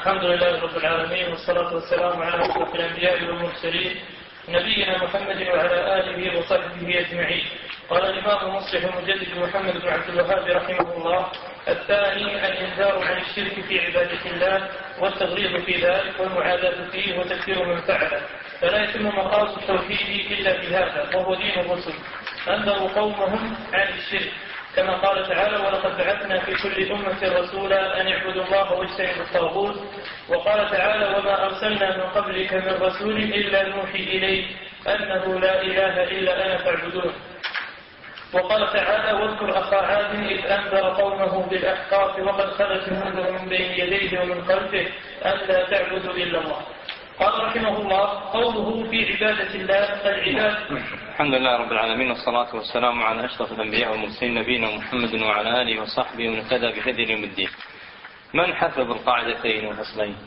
الحمد لله رب العالمين، والصلاة والسلام على أشرف الأنبياء والمرسلين نبينا محمد وعلى آله وصحبه أجمعين. قال الإمام المصلح المجدد محمد بن عبد الوهاب رحمه الله: الثاني الإنذار عن الشرك في عبادة الله والتغليظ في ذلك والمعاداة فيه وتكفير من فعله، فلا يتم مقاصد التوحيد إلا بهذا، وهو دين الرسل. أنذروا قومهم عن الشرك كما قال تعالى: ولقد بعثنا في كل أمة رسولا أن اعبدوا الله واجتنبوا الطاغوت. وقال تعالى: وما أرسلنا من قبلك من رسول إلا نوحي إليه أنه لا إله إلا أنا فاعبدون. وقال تعالى: واذكر أخا عاد إذ أنذر قومه بالأحقاف وقد خلت النذر من بين يديه ومن خلفه ألا تعبدوا إلا الله. قال رحمه الله: قوله في عبادة الله العباد. الحمد لله رب العالمين، والصلاة والسلام على أشرف الأنبياء والمرسلين نبينا محمد وعلى آله وصحبه ومن اهتدى بهديه يوم الدين. من حفظ القاعدتين والأصلين؟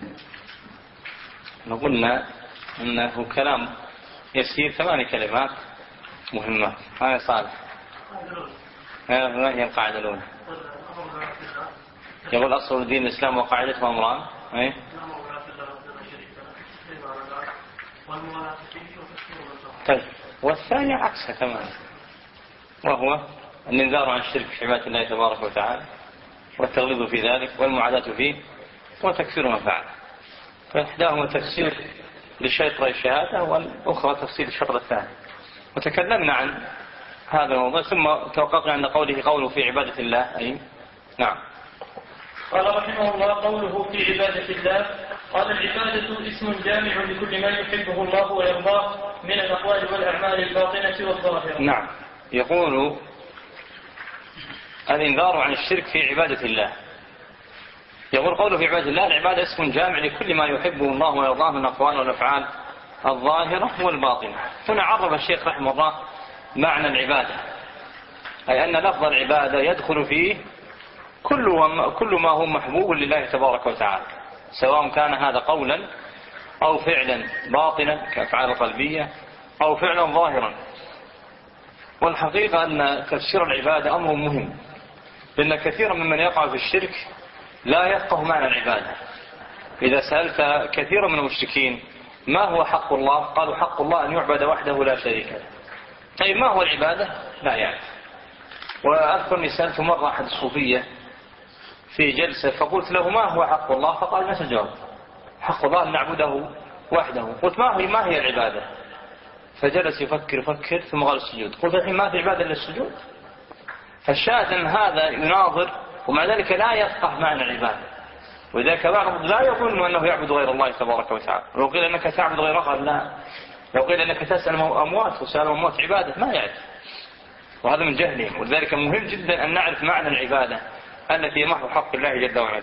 قلنا أنه كلام يسير، 8 كلمات مهمة. هذا صالح. ما هي القاعدة الأولى؟ يقول أصل دين الإسلام وقاعدته أمران. طيب، والثاني عكسها تماما، وهو الإنذار عن الشرك في عبادة الله تبارك وتعالى والتغليظ في ذلك والمعاداة فيه وتكفير من فعله. فإحداهما تفسير لشطر الشهادة والأخرى تفسير الشطر الثاني. وتكلمنا عن هذا الموضوع ثم توقفنا عند قوله في عبادة الله. أي نعم. قال رحمه الله: قوله في عبادة الله. قال: العبادة اسم جامع لكل ما يحبه الله ويرضاه من الأقوال والأعمال الباطنة والظاهرة. نعم. يقول الإنذار عن الشرك في عبادة الله. يقول قوله في عبادة الله: العبادة اسم جامع لكل ما يحبه الله ويرضاه من الأقوال والأفعال الظاهرة والباطنة. هنا عرف الشيخ رحمه الله معنى العبادة، أي أن لفظ العبادة يدخل فيه كل ما هو محبوب لله تبارك وتعالى، سواء كان هذا قولا أو فعلا باطنا كأفعال قلبية أو فعلا ظاهرا. والحقيقة أن تفسير العبادة أمر مهم، لأن كثيرا ممن يقع في الشرك لا يفقه معنى العبادة. إذا سألت كثيرا من المشركين ما هو حق الله؟ قالوا: حق الله أن يعبد وحده لا شريك له. طيب، ما هو العبادة؟ لا يعرف. وأذكر أني سألت مرة أحد الصوفية في جلسة فقلت له: ما هو حق الله؟ فقال: ما الجواب؟ حق الله أن نعبده وحده. قلت: ما هي العبادة؟ فجلس يفكر ثم قال: السجود. قلت: الحين ما في عبادة إلا السجود؟ فالشاهد أن هذا يناظر ومع ذلك لا يفقه معنى العبادة. وذلك بعضهم لا يظن أنه يعبد غير الله تبارك وتعالى. لو قيل أنك تعبد غير الله، لا. لو قيل أنك تسأل أموات وسأل أموات عبادة، ما يعرف، وهذا من جهلهم. ولذلك مهم جدا أن نعرف معنى العبادة التي محو حق الله جل وعلا.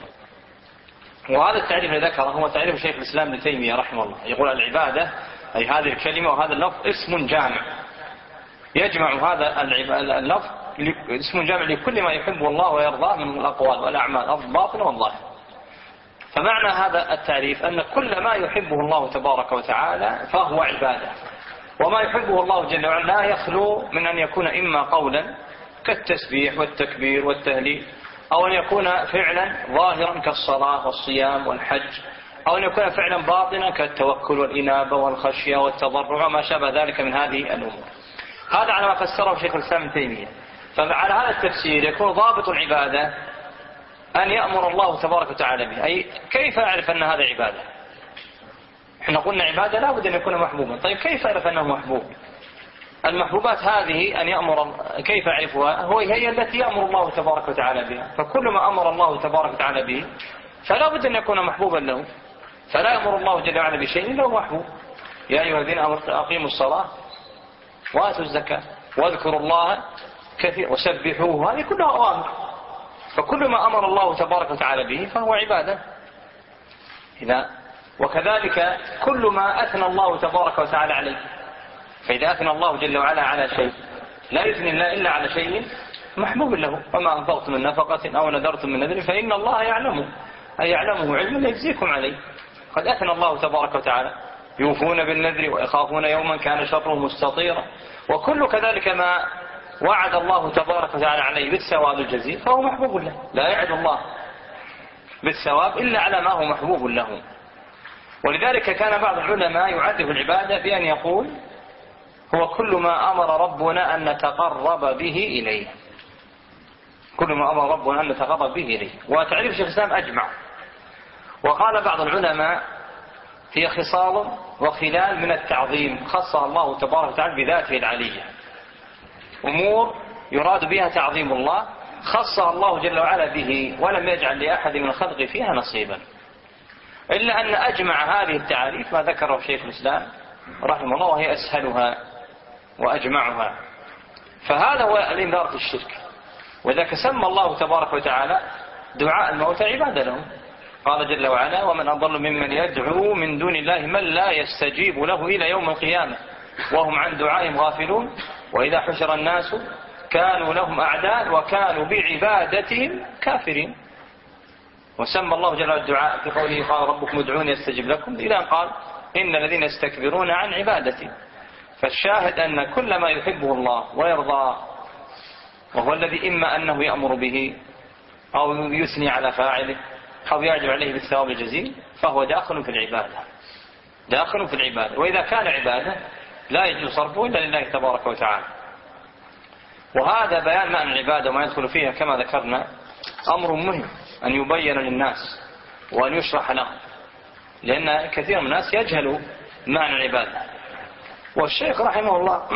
وهذا التعريف الذي ذكره هو تعريف شيخ الإسلام ابن تيمية رحمه الله. يقول: العبادة أي هذه الكلمة وهذا اللفظ اسم جامع يجمع هذا اللفظ اسم جامع لكل ما يحبه الله ويرضاه من الأقوال والأعمال الباطنة والظاهرة. فمعنى هذا التعريف أن كل ما يحبه الله تبارك وتعالى فهو عبادة، وما يحبه الله جل وعلا لا يخلو من أن يكون إما قولا كالتسبيح والتكبير والتهليل، أو أن يكون فعلا ظاهرا كالصلاة والصيام والحج، أو أن يكون فعلا باطنا كالتوكل والإنابة والخشية والتضرع وما شابه ذلك من هذه الأمور. هذا على ما فسره شيخ الإسلام ابن تيمية. فعلى هذا التفسير يكون ضابط العبادة أن يأمر الله تبارك وتعالى به. أي كيف أعرف أن هذا عبادة؟ احنا قلنا عبادة لا بد أن يكون محبوبا. طيب، كيف أعرف أنه محبوب؟ المحبوبات هذه أن يأمر، كيف أعرفها؟ هي التي يأمر الله تبارك وتعالى بها. فكل ما أمر الله تبارك وتعالى به فلا بد أن يكون محبوبا له. فلا يأمر الله جل وعلا بشيء إلا هو محبوب. يا أيها الذين آمنوا أقيموا الصلاة وآتوا الزكاة واذكروا الله كثيرا وسبحوه. هذه كلها أوامر. فكل ما أمر الله تبارك وتعالى به فهو عبادة. وكذلك كل ما أثنى الله تبارك وتعالى عليه. فإذا أثنى الله جل وعلا على شيء لا يثني الله إلا على شيء محبوب له. وما أنفقتم من نفقة أو نذرتم من نذر فإن الله يعلمه، أي يعلمه علما يجزيكم عليه. قد أثنى الله تبارك وتعالى: يوفون بالنذر ويخافون يوما كان شره مستطيرا. وكل كذلك ما وعد الله تبارك وتعالى عليه بالثواب الجزيل فهو محبوب له. لا يعد الله بالثواب إلا على ما هو محبوب له. ولذلك كان بعض العلماء يعرف العبادة بأن يقول هو كل ما أمر ربنا أن نتقرب به إليه، كل ما أمر ربنا أن نتقرب به إليه. وتعريف شيخ الإسلام أجمع. وقال بعض العلماء هي خصال وخلال من التعظيم خصها الله تبارك وتعالى بذاته العلية، أمور يراد بها تعظيم الله خصها الله جل وعلا به، ولم يجعل لأحد من الخلق فيها نصيبا. إلا أن أجمع هذه التعاريف ما ذكره شيخ الإسلام رحمه الله، وهي أسهلها وأجمعها. فهذا هو الإنذار في الشرك. وذلك سمى الله تبارك وتعالى دعاء الموتى عبادة لهم. قال جل وعلا: ومن أضل ممن يدعو من دون الله من لا يستجيب له إلى يوم القيامة وهم عن دعائهم غافلون وإذا حشر الناس كانوا لهم أعداء وكانوا بعبادتهم كافرين. وسمى الله جل وعلا الدعاء في قوله: قال ربكم ادعوني استجب لكم، إلى أن قال: إن الذين يستكبرون عن عبادتي. فالشاهد أن كل ما يحبه الله ويرضى، وهو الذي إما أنه يأمر به أو يثني على فاعله أو يعجب عليه بالثواب الجزيل، فهو داخل في العبادة، داخل في العبادة. وإذا كان عبادة لا يجوز صرفه إلا لله تبارك وتعالى. وهذا بيان معنى العبادة وما يدخل فيها كما ذكرنا أمر مهم أن يبين للناس وأن يشرح لهم، لأن كثير من الناس يجهلوا معنى العبادة. والشيخ رحمه الله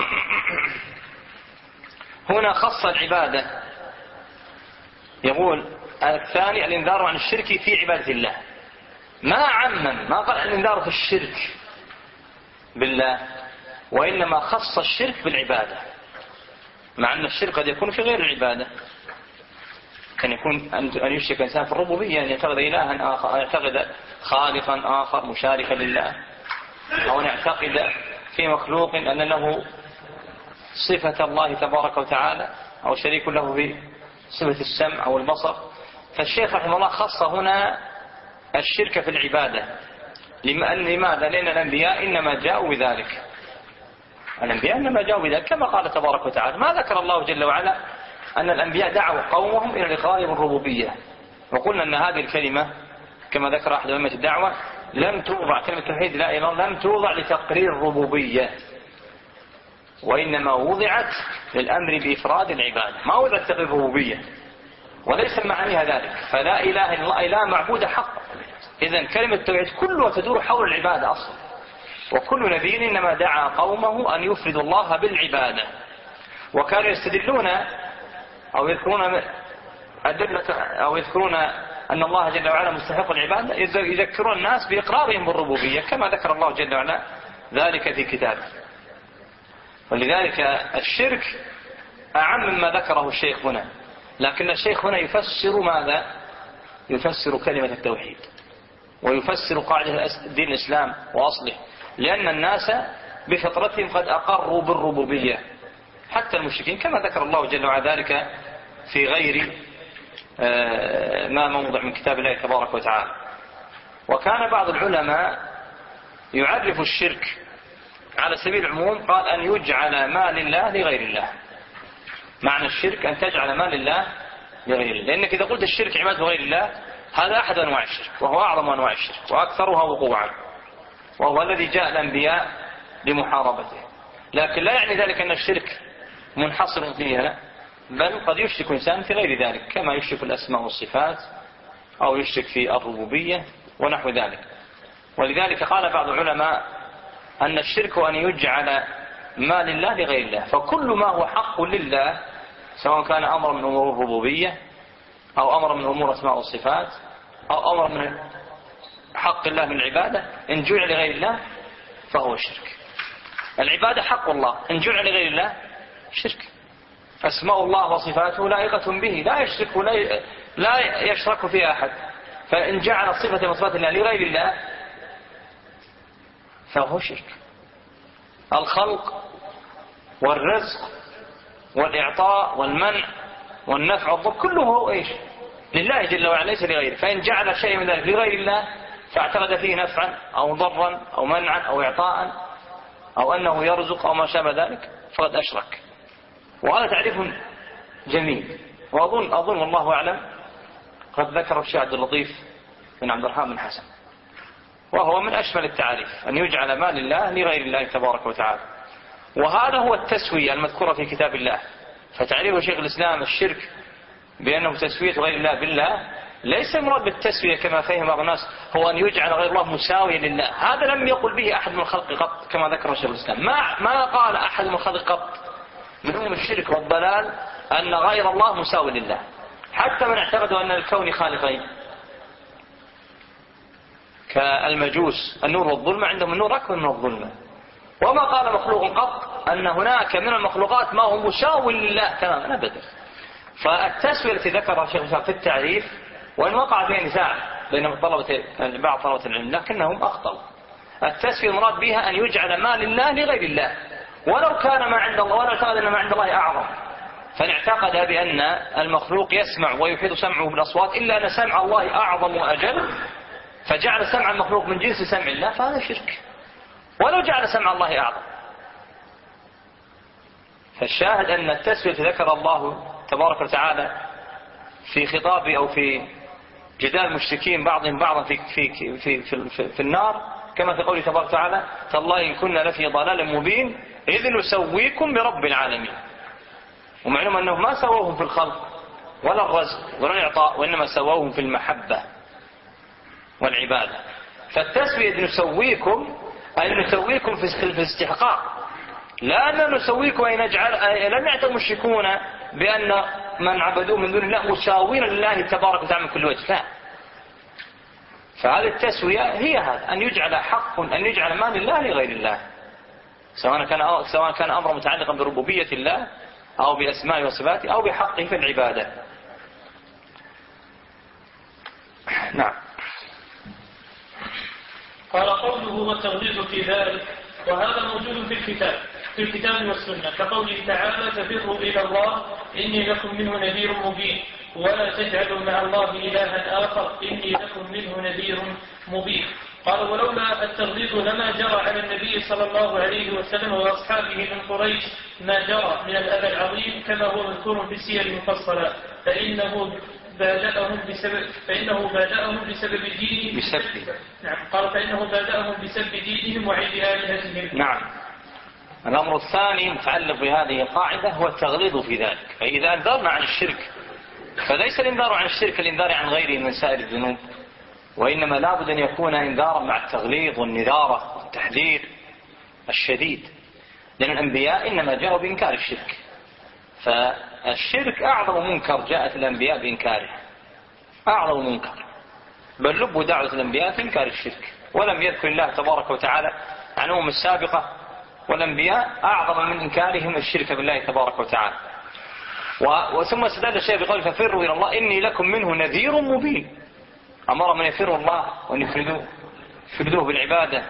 هنا خص العبادة، يقول: الثاني الإنذار عن الشرك في عبادة الله. ما عمم، ما قال الإنذار في الشرك بالله، وإنما خص الشرك بالعبادة، مع أن الشرك قد يكون في غير العبادة. كان يكون أن يشرك الإنسان في الربوبية، أن يعتقد إلها آخر، أن يعتقد خالقا آخر مشاركا لله، أو أن يعتقد في مخلوق أن له صفة الله تبارك وتعالى أو شريك له في صفة السمع أو البصر. فالشيخ رحمه الله خص هنا الشرك في العبادة. لماذا؟ لأن الأنبياء إنما جاءوا بذلك، الأنبياء إنما جاءوا بذلك كما قال تبارك وتعالى. ما ذكر الله جل وعلا أن الأنبياء دعوا قومهم إلى الإقرار بالربوبية، وقلنا أن هذه الكلمة كما ذكر أحد أئمة الدعوة لم توضع، كلمة التوحيد لا إله إلا الله لم توضع لتقرير الربوبية، وإنما وضعت للأمر بإفراد العبادة، ما وضعت تقرير الربوبية، وليس معانيها ذلك. فلا إله إلا الله إله معبود حق. إذن كلمة التوحيد كلها تدور حول العبادة أصلا، وكل نبي إنما دعا قومه أن يفردوا الله بالعبادة. وكانوا يستدلون أو يذكرون أدلة أو يذكرون أن الله جل وعلا مستحق العبادة، يذكرون الناس بإقرارهم بالربوبية كما ذكر الله جل وعلا ذلك في كتابه. ولذلك الشرك أعم مما ذكره الشيخ هنا، لكن الشيخ هنا يفسر ماذا؟ يفسر كلمة التوحيد، ويفسر قاعدة دين الإسلام وأصله، لأن الناس بفطرتهم قد أقروا بالربوبية، حتى المشركين كما ذكر الله جل وعلا ذلك في غير ما موضع من كتاب الله تبارك وتعالى. وكان بعض العلماء يعرف الشرك على سبيل العموم، قال: أن يجعل ما لله لغير الله. معنى الشرك أن تجعل ما لله لغير الله، لأنك إذا قلت الشرك عبادة غير الله هذا أحد أنواع الشرك، وهو أعظم أنواع الشرك وأكثرها وقوعا، وهو الذي جاء الأنبياء لمحاربته. لكن لا يعني ذلك أن الشرك منحصر فيها، بل قد يشرك إنسان في غير ذلك، كما يشرك الأسماء والصفات أو يشرك في الربوبية ونحو ذلك. ولذلك قال بعض العلماء أن الشرك أن يجعل ما لله لغير الله. فكل ما هو حق لله، سواء كان أمر من أمور الربوبية أو أمر من أمور الأسماء والصفات أو أمر من حق الله من العبادة، إن جعل لغير الله فهو شرك. العبادة حق الله، إن جعل لغير الله شرك. أسماء الله وصفاته لائقة به، لا يشرك فيها أحد. فإن جعل صفة وصفات الله لغير الله فهو شرك. الخلق والرزق والإعطاء والمنع والنفع والضر كله هو إيش؟ لله جل وعلا، ليس لغيره. فإن جعل شيء من ذلك لغير الله فاعتقد فيه نفعا أو ضرا أو منعا أو إعطاء أو أنه يرزق أو ما شابه ذلك فقد أشرك. وهذا تعريف جميل، وأظن والله أعلم قد ذكر الشيخ عبد اللطيف بن عبد الرحمن بن حسن، وهو من أشمل التعريف أن يجعل ما لله لغير الله تبارك وتعالى. وهذا هو التسوية المذكورة في كتاب الله. فتعريف شيخ الإسلام الشرك بأنه تسوية غير الله بالله ليس المراد بالتسوية كما فهم بعض الناس هو أن يجعل غير الله مساويا لله. هذا لم يقل به أحد من الخلق قط كما ذكر شيخ الإسلام. ما قال أحد من الخلق قط من هم الشرك والضلال أن غير الله مساوي لله، حتى من اعتقدوا أن الكون خالقين كالمجوس. النور والظلمة عندهم النور أكبر من الظلمة. وما قال مخلوق قط أن هناك من المخلوقات ما هو مساوي لله تماما أبدا. فالتسوية التي ذكرها الشيخ الإسلام في التعريف، وإن وقع فيها نزاع بين بعض طلبة العلم لكنهم أخطأوا. التسوية المراد بها أن يجعل ما لله لغير الله، ولو كان ما عند الله، ولا اعتقد أن ما عند الله أعظم. فإن اعتقد بأن المخلوق يسمع ويحيط سمعه بالأصوات إلا أن سمع الله أعظم وأجل، فجعل سمع المخلوق من جنس سمع الله، فهذا شرك ولو جعل سمع الله أعظم. فالشاهد أن التسوية ذكر الله تبارك وتعالى في خطاب أو في جدال المشركين بعضهم بعضا في النار، كما في قوله تبارك وتعالى: تالله إن كنا لفي ضلال مبين إذ نسويكم برب العالمين. ومعلوم أنه ما سووهم في الخلق ولا الرزق ولا الإعطاء، وإنما سووهم في المحبة والعبادة. فالتسوية نسويكم أي نسويكم في الاستحقاق، لا أن نسويكم أي نجعل. لم يعتقد المشركون بأن من عبدوه من دون الله مساوين لله تبارك وتعالى من كل وجه، لا. فهذه التسوية هي هذا، أن يجعل حق، أن يجعل ما لله لغير الله، سواء كان أمر متعلقا بربوبية الله أو بأسماء وصفاته أو بحقه في العبادة. نعم. قال قوله والتغليظ في ذلك، وهذا موجود في الكتاب والسنة، كقوله تعالى: ففروا إلى الله إني لكم منه نذير مبين، ولا تجعلوا مع الله إلها آخر إني لكم منه نذير مبين. قال: ولولا التغليظ لما جرى على النبي صلى الله عليه وسلم وأصحابه من قريش ما جرى من الأذى العظيم، كما هو مذكور في السير المفصلة، فإنه بادأهم بسبب دينهم. نعم. قال: فإنه بادأهم بسبب دينهم وعيد آلهتهم. نعم. الأمر الثاني متعلق بهذه القاعدة هو التغليظ في ذلك. فإذا أنذرنا عن الشرك فليس الإنذار عن الشرك الإنذار عن غيره من سائر الذنوب، وإنما لابد أن يكون إنذارا مع التغليظ والنذارة والتحذير الشديد، لأن الأنبياء إنما جاءوا بإنكار الشرك. فالشرك أعظم منكر جاءت الأنبياء بإنكاره، أعظم منكر، بل لب دعوة الأنبياء في إنكار الشرك. ولم يذكر الله تبارك وتعالى عن أمم السابقة والأنبياء أعظم من إنكارهم الشرك بالله تبارك وتعالى. وثم استدل الشيء بقوله: ففروا إلى الله إني لكم منه نذير مبين. أمر من يفروا الله وأن يفردوه بالعبادة،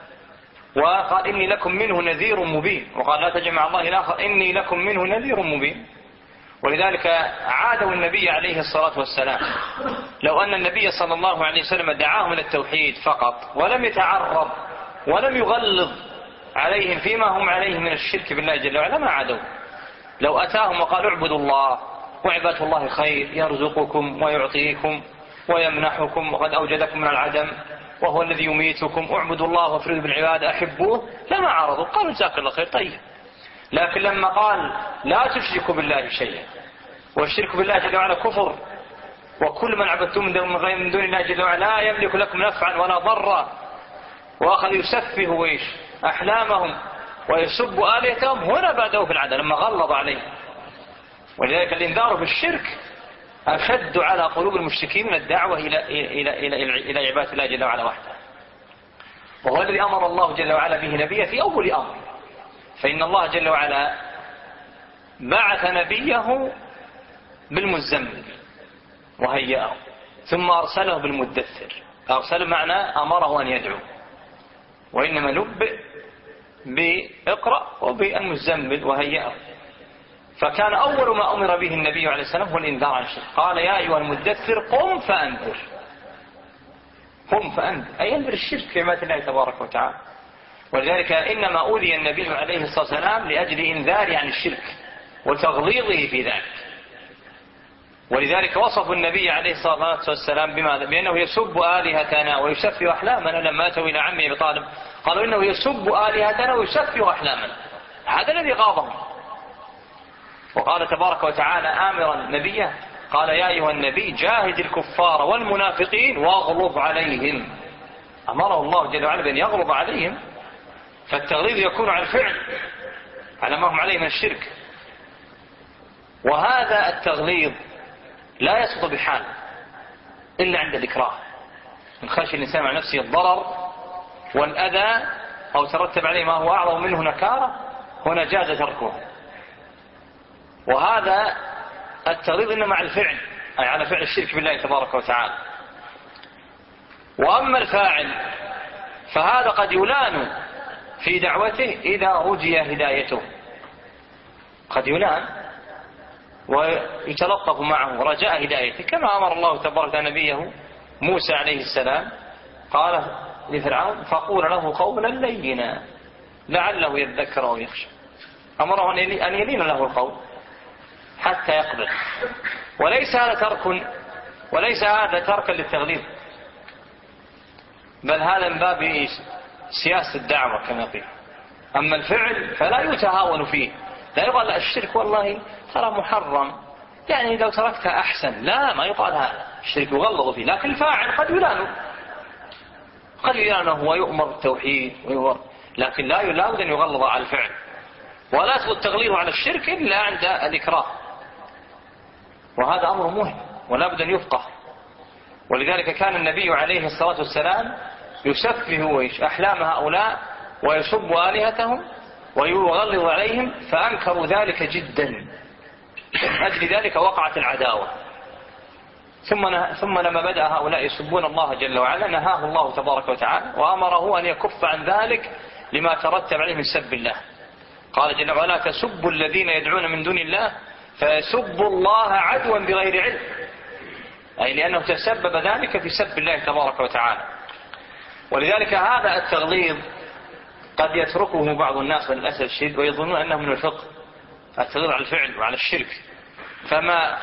وقال: إني لكم منه نذير مبين، وقال: لا تجمع الله الآخر إني لكم منه نذير مبين. ولذلك عادوا النبي عليه الصلاة والسلام. لو أن النبي صلى الله عليه وسلم دعاهم إلى التوحيد فقط ولم يتعرض ولم يغلظ عليهم فيما هم عليه من الشرك بالله جل وعلا ما عادوا. لو أتاهم وقالوا: اعبدوا الله وعبادة الله خير، يرزقكم ويعطيكم ويمنحكم وقد أوجدكم من العدم وهو الذي يميتكم، اعبدوا الله وافردوا بالعبادة أحبوه، لما عارضوا، قالوا: جزاك الله خير. طيب. لكن لما قال: لا تشركوا بالله شيئا، والشرك بالله جل وعلا كفر، وكل من عبدتم من دون الله جل وعلا لا يملك لكم نفعا ولا ضرا، وأخذ يسفه أحلامهم ويسب آلهتهم، هنا بدأوا في العدل لما غلظ عليه. ولذلك الإنذار بالشرك أشد على قلوب المشركين من الدعوة إلى عبادة الله جل وعلا وحده، وهو الذي أمر الله جل وعلا به نبيه في أول أمر. فإن الله جل وعلا بعث نبيه بالمزمل وهيئه، ثم أرسله بالمدثر. أرسله معنى أمره أن يدعو، وإنما نبئ بإقرأ وبالمزمل وهيئه. فكان أول ما أمر به النبي عليه السلام هو الإنذار عن الشرك. قال: يا أيها المدثر قم فأنذر. قم فأنذر أي أنذر الشرك في عبادة الله تبارك وتعالى. ولذلك إنما أوذي النبي عليه الصلاة والسلام لأجل إنذاره عن الشرك وتغليظه في ذلك. ولذلك وصفوا النبي عليه الصلاة والسلام بماذا؟ بأنه يسب آلهتنا ويسفه أحلامنا. لما أتوا إلى عمه أبي طالب قالوا إنه يسب آلهتنا ويسفه أحلامنا. هذا الذي غاضهم. وقال تبارك وتعالى آمرا نبيه قال يا أيها النبي جاهد الكفار والمنافقين واغلظ عليهم. أمره الله جل وعلا بأن يغلظ عليهم. فالتغليظ يكون على الفعل على ما هم عليه من الشرك. وهذا التغليظ لا يسقط بحال إلا عند الإكراه، من خشي الإنسان مع نفسه الضرر والأذى أو ترتب عليه ما هو أعظم منه نكارة، هنا جاز تركه. وهذا التغليظ إنما مع الفعل، أي على فعل الشرك بالله تبارك وتعالى. وأما الفاعل فهذا قد يلان في دعوته إذا رجي هدايته، قد يلان ويتلطف معه رجاء هدايته، كما أمر الله تبارك وتعالى نبيه موسى عليه السلام قال لفرعون فقول له قولا لينا لعله يذكر أو يخشى. أمره أن يلين له القول حتى يقبل. وليس هذا تركا للتغليظ، بل هذا من باب سياسة الدعوة كما قيل. أما الفعل فلا يتهاون فيه، لا يقال الشرك والله ترى محرم يعني لو تركتها أحسن، لا، ما يقال هذا. الشرك يغلظ فيه، لكن الفاعل قد يلانه ويؤمر التوحيد ويؤمر، لكن لا بد أن يغلظ على الفعل. ولا يسقط التغليظ على الشرك إلا عند الإكراه، وهذا أمر مهم ولا بد أن يفقه. ولذلك كان النبي عليه الصلاة والسلام يسفه أحلام هؤلاء ويسب آلهتهم ويغلظ عليهم، فأنكروا ذلك جدا. من أجل ذلك وقعت العداوة. ثم لما بدأ هؤلاء يسبون الله جل وعلا نهاه الله تبارك وتعالى وأمره أن يكف عن ذلك لما ترتب عليه من سب الله. قال جل وعلا تسبوا الذين يدعون من دون الله فيسبوا الله عدوا بغير علم، أي لأنه تسبب ذلك في سب الله تبارك وتعالى. ولذلك هذا التغليظ قد يتركه بعض الناس للأسف الشديد ويظنون أنه من الفقه، التغليظ على الفعل وعلى الشرك. فما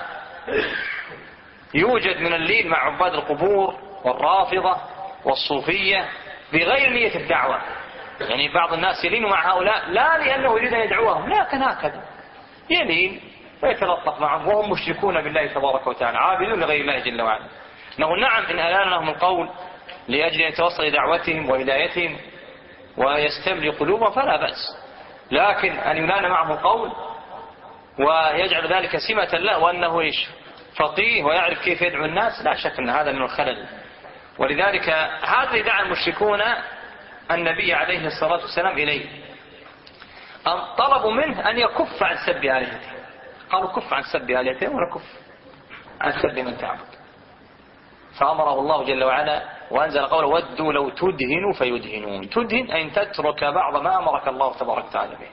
يوجد من اللين مع عباد القبور والرافضة والصوفية بغير نية الدعوة، يعني بعض الناس يلين مع هؤلاء لا لأنه يريد أن يدعوهم، لكن هكذا يلين ويتلطف معهم وهم مشركون بالله تبارك وتعالى عابدون لغير الله جل وعلا. نقول نعم إن ألان لهم القول لأجل أن يتوصل لدعوتهم وهدايتهم ويستملي قلوبهم فلا بأس، لكن أن يلان معهم القول ويجعل ذلك سمة له وأنه فقيه ويعرف كيف يدعو الناس، لا شك أن هذا من الخلل. ولذلك هذا دعا المشركون النبي عليه الصلاة والسلام إليه، أن طلبوا منه أن يكف عن سب آلهتهم. قالوا كف عن سب آلهتهم ونكف عن سب من تعبد. فأمره الله جل وعلا وأنزل قوله ودوا لو تدهنوا فيدهنون. تدهن أن تترك بعض ما أمرك الله تبارك وتعالى به،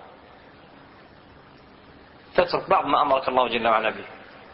تترك بعض ما أمرك الله جل وعلا به.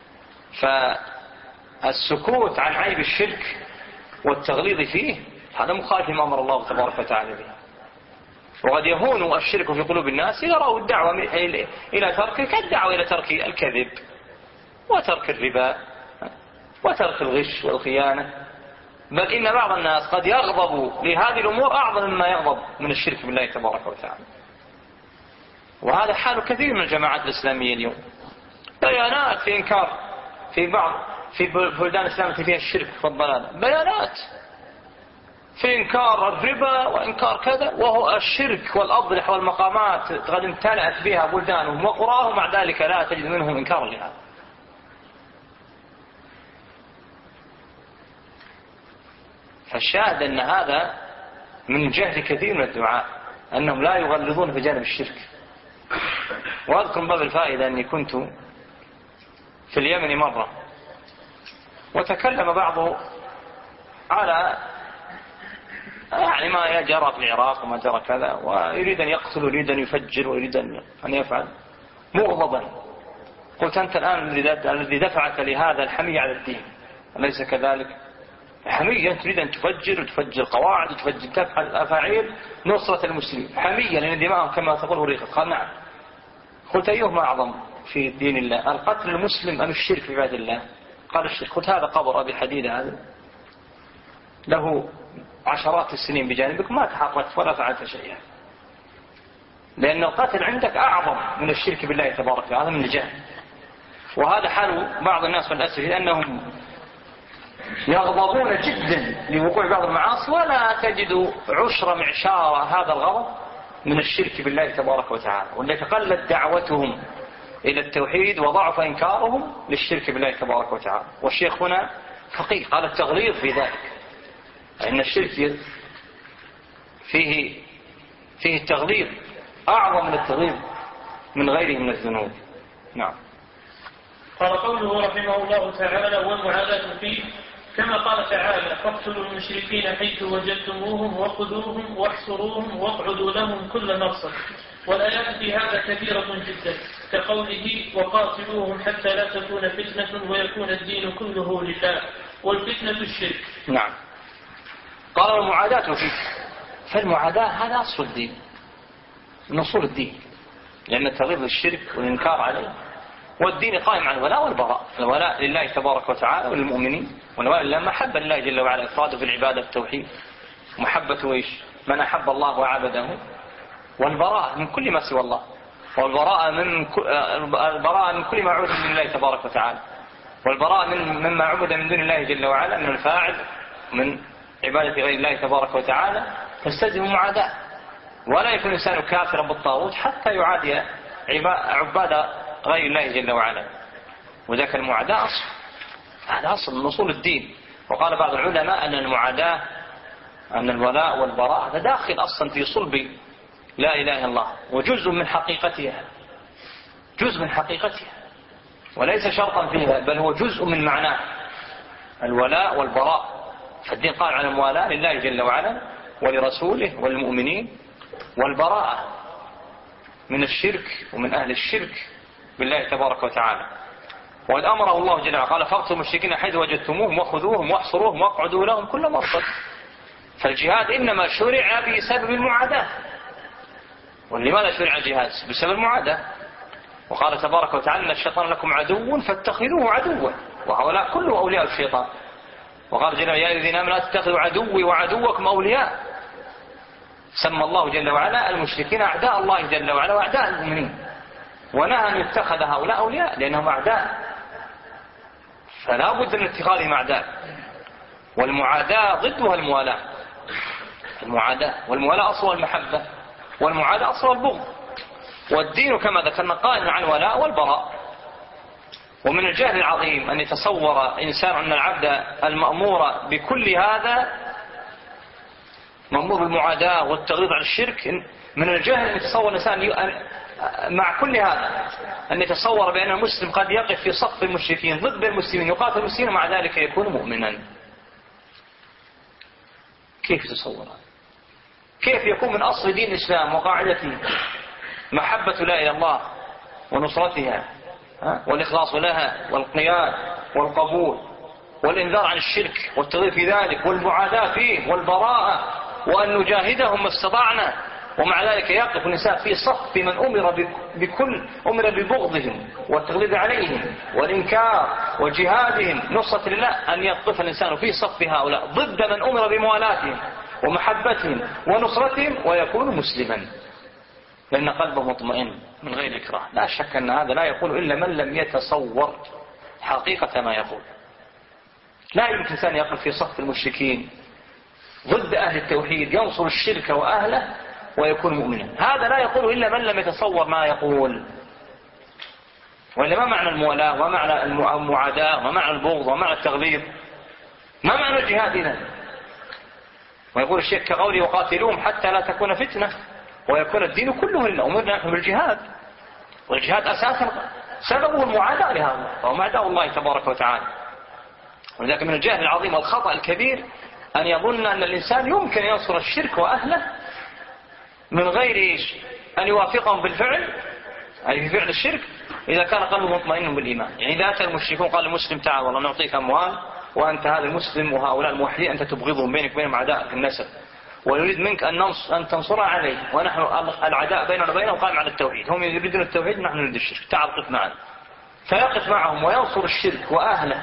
فالسكوت عن عيب الشرك والتغليظ فيه هذا مخالف ما أمر الله تبارك وتعالى به. وقد يهون الشرك في قلوب الناس إذا رأوا الدعوة إلى ترك كالدعوة إلى ترك الكذب وترك الربا وترك الغش والخيانة. بل إن بعض الناس قد يغضب لهذه الأمور أعظم مما يغضب من الشرك بالله تبارك وتعالى. وهذا حال كثير من الجماعات الإسلامية اليوم، بيانات في إنكار في بلدان الإسلام فيها الشرك والضلال، بيانات في إنكار الربا وإنكار كذا، وهو الشرك والأضرح والمقامات قد امتلأت بها بلدانهم وقراهم، مع ذلك لا تجد منهم إنكار لهذا. فالشاهد أن هذا من جهل كثير من الدعاء أنهم لا يغلظون في جانب الشرك. وأذكر من باب الفائدة أني كنت في اليمن مرة وتكلم بعضه على يعني ما جرى في العراق وما جرى كذا، ويريد أن يقتل ويريد أن يفجر ويريد أن يفعل مغضبا. قلت أنت الآن الذي دفعك لهذا الحمية على الدين، أليس كذلك؟ حمية تريد أن تفجر وتفجر قواعد وتفجر تفعل أفاعيل نصرة المسلمين، حمية لأن دماءهم كما تقول ريقة. قال نعم. قلت أيهما أعظم في دين الله، القتل المسلم أم الشرك في عباد الله؟ قال الشيخ قلت هذا قبر أبي حديدة هذا له عشرات السنين بجانبك ما تحركت ولا فعلت شيئا، لأن القتل عندك أعظم من الشرك بالله تبارك وتعالى، هذا من الجهل. وهذا حال بعض الناس للأسف أنهم يغضبون جدا لوقوع بعض المعاصي ولا تجد عشر معشار هذا الغضب من الشرك بالله تبارك وتعالى، واللي تقلت دعوتهم إلى التوحيد وضعف إنكارهم للشرك بالله تبارك وتعالى. والشيخ هنا فقيه قال التغليظ في ذلك، أن الشرك فيه التغليظ أعظم من التغليظ من غيره من الذنوب. نعم. قال قوله رحمه الله تعالى والمعاداة فيه كما قال تعالى فاقتلوا المشركين حيث وجدتموهم وخذوهم واحصروهم واقعدوا لهم كل مرصد. والآيات في هذا كثيرة جدا كقوله وقاتلوهم حتى لا تكون فتنة ويكون الدين كله لله والفتنة الشرك. نعم. قال المعاداة فيه، فالمعاداة هذا أصل الدين من أصول الدين، لأن التغليظ الشرك والإنكار عليه، والدين قائم على الولاء والبراء. الولاء لله تبارك وتعالى وللمؤمنين، والولاء لله محبة لله جل وعلا إفراده في العبادة التوحيد، محبة إيش من أحب الله وعبده، والبراء من كل ما سوى الله، والبراء من كل ما عبد من الله تبارك وتعالى، والبراء مما عبد من دون الله جل وعلا من الفاعل من عبادة غير الله تبارك وتعالى، تستلزم معاداة. ولا يكون الإنسان كافرا بالطاغوت حتى يعادي عباد غير الله جل وعلا، وذاك المعاداة أصل، هذا أصل من أصول الدين. وقال بعض العلماء أن المعاداة أن الولاء والبراء هذا داخل أصلا في صلب لا إله إلا الله، وجزء من حقيقتها، جزء من حقيقتها وليس شرطا فيها، بل هو جزء من معناه الولاء والبراء. فالدين قال على الموالاة لله جل وعلا ولرسوله والمؤمنين، والبراءة من الشرك ومن أهل الشرك بالله تبارك وتعالى. وقد أمره الله جل وعلا قال فاقتلوا المشركين حيث وجدتموهم وخذوهم واحصروهم واقعدوا لهم كل مرصد. فالجهاد إنما شرع بسبب المعاداة. ولماذا شرع الجهاد؟ بسبب المعاداة. وقال تبارك وتعالى إن الشيطان لكم عدو فاتخذوه عدوا، وهؤلاء كله أولياء الشيطان. وقال جل وعلا يا الذين آمنوا لا تتخذوا عدوي وعدوكم أولياء. سمى الله جل وعلا المشركين أعداء الله جل وعلا وأعداء المؤمنين، ونهى أن يتخذ هؤلاء أولياء لأنهم أعداء، فلا بد من اتخاذهم أعداء. والمعاداة ضدها الموالاة. المعاداة والموالاة أصل المحبة، والمعاداة أصل البغض. والدين كما ذكرنا قائم على الولاء والبراء. ومن الجهل العظيم أن يتصور إنسان أن العبد المأمور بكل هذا، مأمور بالمعاداة والتغليظ على الشرك، من الجهل أن يتصور الإنسان مع كل هذا أن يتصور بأن المسلم قد يقف في صف المشركين ضد المسلمين يقاتل المسلمين ومع ذلك يكون مؤمنا. كيف تصور؟ كيف يكون من أصل دين الإسلام وقاعدته محبة لا إله إلا الله ونصرتها والإخلاص لها والقيام والقبول والإنذار عن الشرك والتغليظ في ذلك والمعاداة فيه والبراءة وأن نجاهدهم ما استطعنا، ومع ذلك يقف الإنسان في صف من أمر ببغضهم والتغليظ عليهم والإنكار وجهادهم نصرة لله، أن يقف الإنسان في صف هؤلاء ضد من أمر بموالاتهم ومحبتهم ونصرتهم ويكون مسلما، لأن قلبه مطمئن من غير إكراه. لا شك أن هذا لا يقول إلا من لم يتصور حقيقة ما يقول. لا يمكن إنسان يقف في صف المشركين ضد أهل التوحيد ينصر الشرك وأهله ويكون مؤمنا، هذا لا يقول إلا من لم يتصور ما يقول. وإلا ما معنى الموالاة ومعنى المعاداة ومعنى البغض ومعنى التغليظ؟ ما معنى الجهاد إذن؟ ويقول الشيخ كقوله وقاتلوهم حتى لا تكون فتنة ويكون الدين كله لله. أمرنا نحن بالجهاد، والجهاد أساسا سببه المعاداة لهؤلاء وهم أعداء الله تبارك وتعالى. ولذلك من الجهل العظيم والخطأ الكبير أن يظن أن الإنسان يمكن ينصر الشرك وأهله من غير أن يوافقهم بالفعل، أي في فعل الشرك، إذا كان قلبه مطمئن بالإيمان. يعني إذا أتى المشركون قال المسلم تعال والله نعطيك أموال وأنت هذا المسلم وهؤلاء الموحدين أنت تبغضهم بينك وبينهم أعداء في النسب، ويريد منك أن تنصر عليه، ونحن العداء بيننا وبينهم قائم على التوحيد، هم يريدون التوحيد ونحن نريد الشرك، تعال قف معنا. فيقف معهم وينصر الشرك وأهله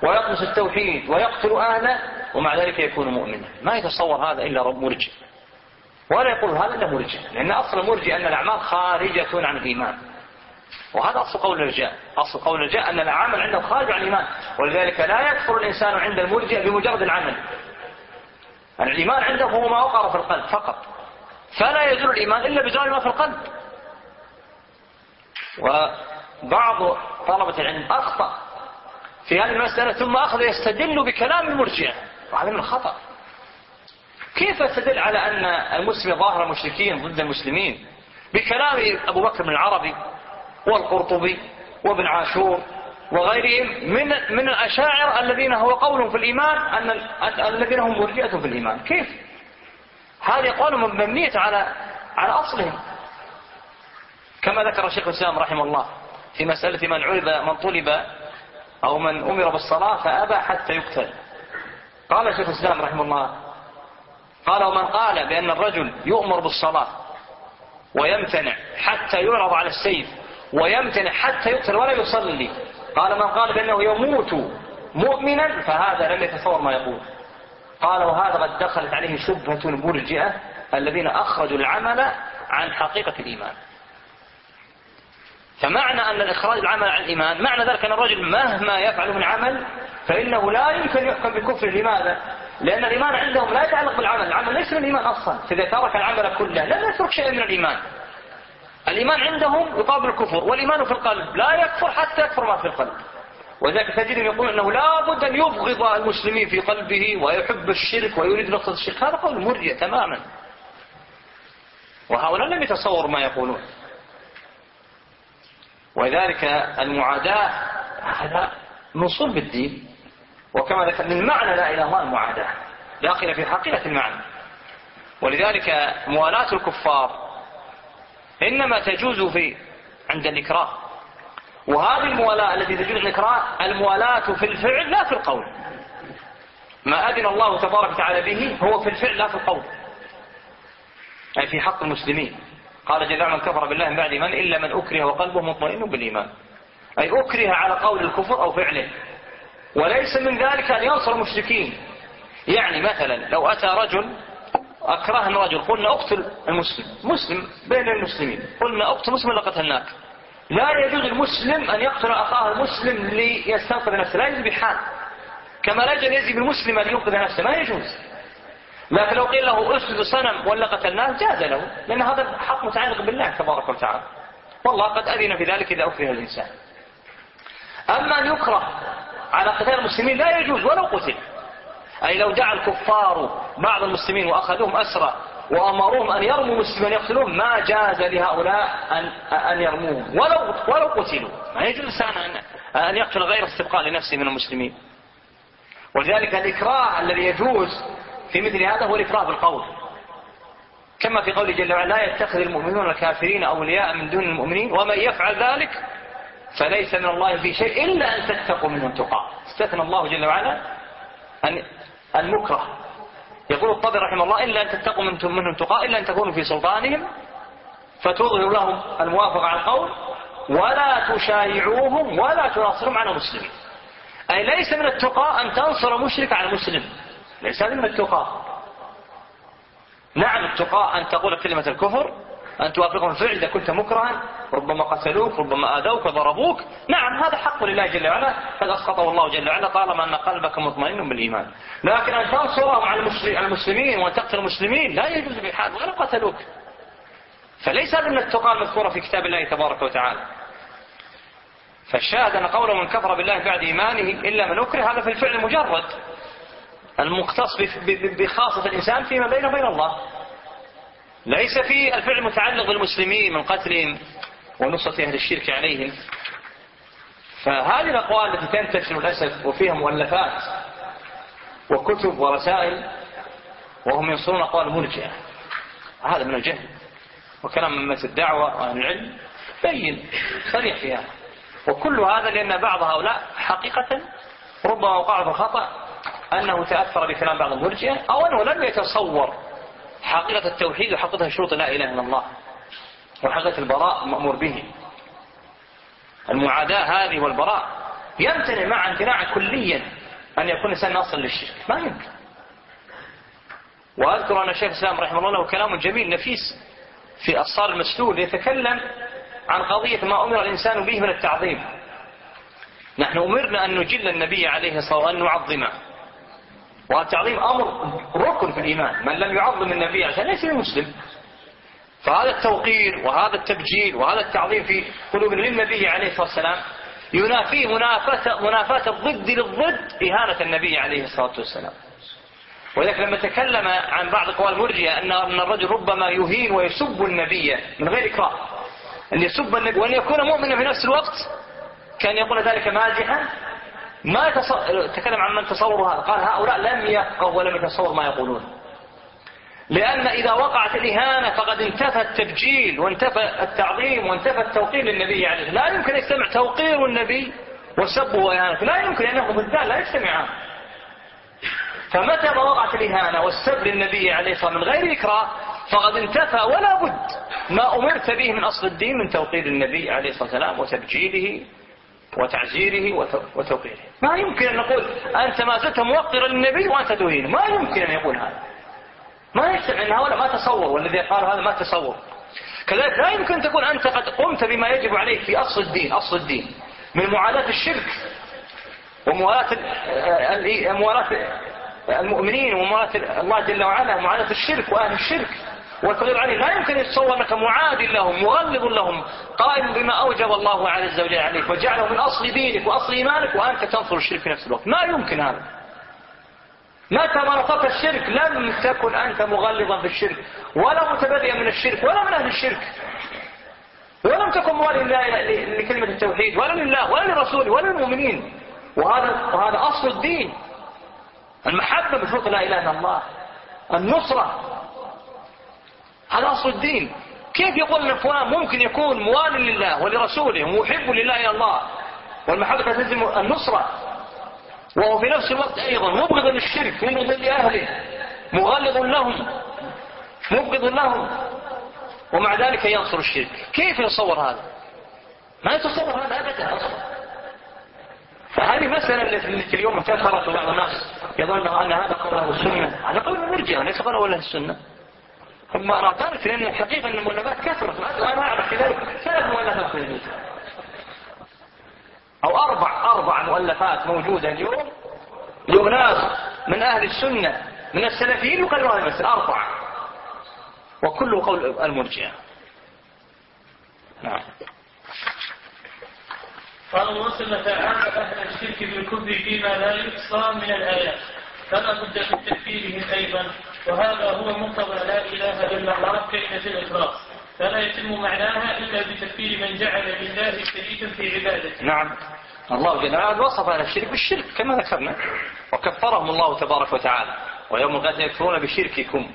ويطمس التوحيد ويقتل أهله ومع ذلك يكون مؤمنا. ما يتصور هذا إلا رب مرجئ، ولا يقول هذا إلا مرجئ، لأن أصل المرجئ أن الأعمال خارجة عن الإيمان، وهذا أصل قول الرجاء. أصل قول الرجاء أن العمل عنده خارج عن الإيمان، ولذلك لا يكفر الإنسان عند المرجئ بمجرد العمل. الإيمان عنده هو ما وقر في القلب فقط، فلا يزول الإيمان إلا بزوال ما في القلب. وبعض طلبة العلم أخطأ في هذه المسألة ثم أخذ يستدل بكلام المرجئة، وهذا من الخطأ. كيف يستدل على أن المسلم ظاهر المشركين ضد المسلمين بكلام أبو بكر بن العربي والقرطبي وابن عاشور وغيرهم من الأشاعرة الذين هو قولهم في الإيمان الذين هم مرجئة في الإيمان؟ كيف؟ هذه أقوال مبنية على أصلهم، كما ذكر الشيخ الإسلام رحمه الله في مسألة من طلب أو من أمر بالصلاة فأبى حتى يقتل. قال الشيخ الإسلام رحمه الله، قال: ومن قال بأن الرجل يؤمر بالصلاة ويمتنع حتى يعرض على السيف ويمتنع حتى يقتل ولا يصلي، قال: من قال بأنه يموت مؤمنا فهذا لم يتصور ما يقول. قال: وهذا قد دخلت عليه شبهة المرجئة الذين أخرجوا العمل عن حقيقة الإيمان. فمعنى أن الإخراج العمل عن الإيمان معنى ذلك أن الرجل مهما يفعل من عمل فإنه لا يمكن يحكم بالكفر. لماذا؟ لأن الإيمان عندهم لا يتعلق بالعمل، العمل ليس من الإيمان أصلا، فإذا ترك العمل كله لم يترك شيئا من الإيمان. الإيمان عندهم يقابل الكفر، والإيمان في القلب لا يكفر حتى يكفر ما في القلب. وذلك تجدهم يقول أنه لا بد أن يبغض المسلمين في قلبه ويحب الشرك ويريد نقطة الشرك. هذا قول مرجئ تماما، وهؤلاء لم يتصوروا ما يقولون. ولذلك المعاداة هذا من صلب الدين، وكما ذكر من معنى لا إله إلا الله المعاداة داخلة في حقيقة المعنى. ولذلك موالاة الكفار إنما تجوز عند الإكراه، وهذه الموالاة التي تجوز الإكراه الموالاة في الفعل لا في القول. ما أذن الله تبارك وتعالى به هو في الفعل لا في القول، أي في حق المسلمين. قال جل وعلا: من كفر بالله من بعد إيمان إلا من أكره وقلبه مطمئن بالإيمان، أي أكره على قول الكفر أو فعله، وليس من ذلك أن ينصر المشركين. يعني مثلا لو أتى رجل أكرهنا رجل، قلنا أقتل المسلم، مسلم بين المسلمين، قلنا أقتل مسلم لقتلناك، لا يجوز المسلم أن يقتل أخاه المسلم ليستنقذ نفسه، لا يجوز بحال، كما لا يجوز بالمسلم أن ينقذ نفسه، ما يجوز. لكن لو قيل له اسجد صنم ولا قتلناه جاز له، لأن هذا حق متعلق بالله تبارك وتعالى، والله قد أذن في ذلك إذا أكره الإنسان. أما أن يكره على قتال المسلمين لا يجوز ولو قتل، أي لو دعا الكفار بعض المسلمين وأخذوهم أسرى وأمروهم أن يرموا مسلمين يقتلون ما جاز لهؤلاء أن يرموهم ولو قتلوا. ما يجوز أن يقتل غير استبقاء لنفسه من المسلمين. ولذلك الإكراه الذي يجوز في مثل هذا هو الإكراه بالقول، كما في قوله جل وعلا: لا يتخذ المؤمنون الكافرين أولياء من دون المؤمنين ومن يفعل ذلك فليس من الله في شيء إلا أن تتقوا منهم تقى. استثنى الله جل وعلا المكره. يقول الطبري رحمه الله: إلا أن تتقوا منهم تقى إلا أن تكونوا في سلطانهم فتظهروا لهم الموافقة على القول ولا تشايعوهم ولا تناصرهم على مسلمين. أي ليس من التقى أن تنصر مشرك على مسلم، ليس هذا من التقى. نعم التقى أن تقول كلمة الكفر، أن توافقهم فعل إذا كنت مكرها، ربما قتلوك ربما آذوك وضربوك، نعم هذا حق لله جل وعلا قد أسقطه الله جل وعلا طالما أن قلبك مطمئن بالإيمان. لكن أن تنصرهم على المسلمين وأن تقتل المسلمين لا يجوز بحال ولا قتلوك. فليس هذا من التقى المذكورة في كتاب الله تبارك وتعالى. فالشاهد أن قوله: من كفر بالله بعد إيمانه إلا من أكره، هذا في الفعل مجرد المختص بخاصة الإنسان فيما بينه وبين الله، ليس في الفعل متعلق بالمسلمين من قتلهم ونصرة أهل الشرك عليهم. فهذه الأقوال التي تنتشر للأسف وفيها مؤلفات وكتب ورسائل وهم ينصرون أقوال مرجئة، هذا من الجهل، وكلام من مثل الدعوة وأهل العلم بين صريح فيها. وكل هذا لأن بعض هؤلاء حقيقة ربما وقع في الخطأ أنه تأثر بكلام بعض المرجئة، أو أنه لم يتصور حقيقة التوحيد وحقيقة شروط لا إله إلا الله وحقيقة البراء مأمور به. المعاداة هذه والبراء يمتنع مع امتناعا كليا أن يكون الإنسان ناصر للشرك، ما يمكن. وأذكر أن الشيخ الإسلام رحمه الله له كلام جميل نفيس في الصار المسلول يتكلم عن قضية ما أمر الإنسان به من التعظيم. نحن أمرنا أن نجل النبي عليه الصلاة والسلام وأن نعظمه، والتعظيم أمر ركن في الإيمان، من لم يعظم النبي عشان ليس مسلم. فهذا التوقير وهذا التبجيل وهذا التعظيم في قلوب للنبي عليه الصلاة والسلام ينافيه منافاة الضد للضد إهانة النبي عليه الصلاة والسلام. ولذلك لما تكلم عن بعض أقوال المرجئة أن الرجل ربما يهين ويسب النبي من غير إكراه، أن يسب النبي وأن يكون مؤمنا في نفس الوقت، كان يقول ذلك مازحا، ما تكلم عن من تصوروا هذا، قال هؤلاء لم يفقهوا ولم يتصور ما يقولون. لأن إذا وقعت الإهانة فقد انتفى التبجيل وانتفى التعظيم وانتفى التوقير للنبي عليه. لا يمكن يجتمع توقير النبي وسبه وإهانته، لا يمكن، أنه ضدان لا يجتمعان. فمتى ما وقعت الإهانة والسب للنبي عليه الصلاة والسلام من غير إكراه فقد انتفى ولا بد ما أمرت به من أصل الدين من توقير النبي عليه الصلاة والسلام وتبجيله وتعزيره وتوقيره. ما يمكن أن نقول أنت ما زلت موقرا للنبي وأنت تهينه، ما يمكن أن يقول هذا، ما يجتمع أن هؤلاء ما تصور، والذي قال هذا ما تصور. كذلك لا يمكن أن تكون أنت قد قمت بما يجب عليك في أصل الدين من معاداة الشرك وموالاة المؤمنين وموالاة الله جل وعلا ومعاداة الشرك وأهل الشرك والتغير عليه. لا يمكن أن يتصور أنك معاد لهم مغلظ لهم قائم بما أوجب الله عز وجل عليك وجعله من أصل دينك وأصل إيمانك وأنت تنصر الشرك في نفس الوقت، ما يمكن هذا. متى ما رفضت الشرك لم تكن أنت مغلظا في الشرك ولا متبرئا من الشرك ولا من أهل الشرك، ولم تكن مواليا لكلمة التوحيد ولا لله ولا لرسوله ولا للمؤمنين. وهذا أصل الدين، المحبة بفضل لا إله إلا الله، النصرة، هذا أصل الدين. كيف يقول أن فلان ممكن يكون موالي لله ولرسوله ومحب لله إلا الله والمحبة تلزم النصرة وهو في نفس الوقت أيضا مبغض للشرك مبغض لأهله مغلظ لهم ومع ذلك ينصر الشرك؟ كيف يتصور هذا؟ ما يتصور هذا أبدا أصلا. فهذه مسألة التي اليوم انتشرت بعض الناس يظن أن هذا قوله السنة، هذا قول المرجئة ليس قوله أهل السنة. هم أرادت لأن الحقيقة أن المؤلفات كثرت، وأنا أعرف ذلك 3 مؤلفات في الجزء أو 4 مؤلفات موجودة اليوم لأناس من أهل السنة من السلفيين يقالوا هذه المسألة 4 وكله قول المرجئة. نعم. قال وصل تعالى أهل الشرك بالكفر فيما لا يحصى من الآيات، فلا بد من تكفيرهم أيضا، وهذا هو مقتضى لا إله إلا الله كلمة الإخلاص، فلا يتم معناها إلا بتكفير من جعل لله شريكا في عبادته. نعم. الله جل وعلا وصف أهل الشرك بالشرك كما ذكرنا وكفرهم الله تبارك وتعالى، ويوم القيامة يكفرون بشرككم.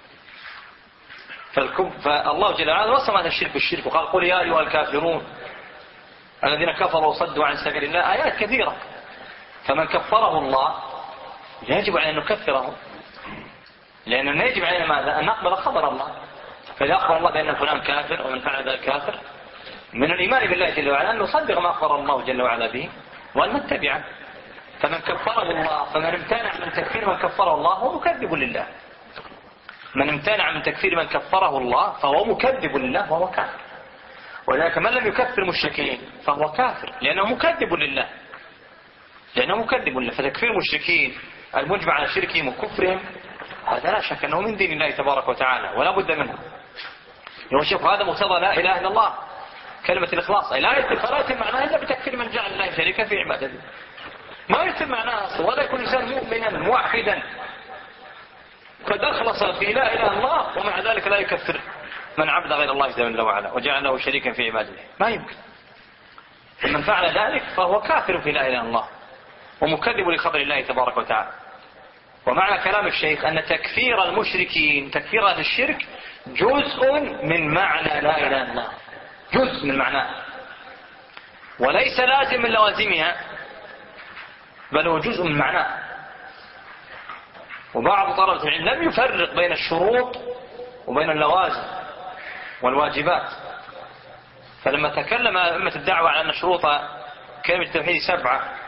فالله جل وعلا وصف أهل الشرك بالشرك وقال قل يا أيها الكافرون الذين كفروا وصدوا عن سبيل الله، آيات كثيرة. فمن كفره الله يجب علينا أن نكفره، لأننا يجب علينا ماذا؟ أن نقبل خبر الله. فإذا أخبر الله بأن فلان كافر ومن فعل ذلك كافر، من الإيمان بالله جل وعلا أن نصدق ما أخبر الله جل وعلا به وأن نتبعه. فمن كفره الله، فمن امتنع من تكفير من كفره الله هو مكذب لله. من امتنع من تكفير من كفره الله فهو مكذب لله وهو كافر. ولذلك من لم يكفر المشركين فهو كافر لأنه مكذب لله، فتكفير المشركين المجمع على شركهم وكفرهم هذا لا شك أنه من دين الله تبارك وتعالى ولا بد منه. شوف هذا مقتضى لا إله إلا الله كلمة الإخلاص، أي لا يتم معناها إلا بتكفير من جعل الله شريكا في عبادته. ما يتم معناها ولا يكون إنسان مؤمنا موحدا قد أخلص في لا إله إلا الله ومع ذلك لا يكفر من عبد غير الله جل وعلا وجعل له شريكا في عبادته، ما يمكن. فمن فعل ذلك فهو كافر في لا إله إلا الله ومكذب لخبر الله تبارك وتعالى. ومعنى كلام الشيخ أن تكفير المشركين تكفير أهل الشرك جزء من معنى لا إله إلا الله، جزء من معناه وليس لازم من لوازمها، بل هو جزء من معناه. وبعض طلبة العلم لم يفرق بين الشروط وبين اللوازم والواجبات. فلما تكلم أئمة الدعوة على أن شروط كلمة التوحيد 7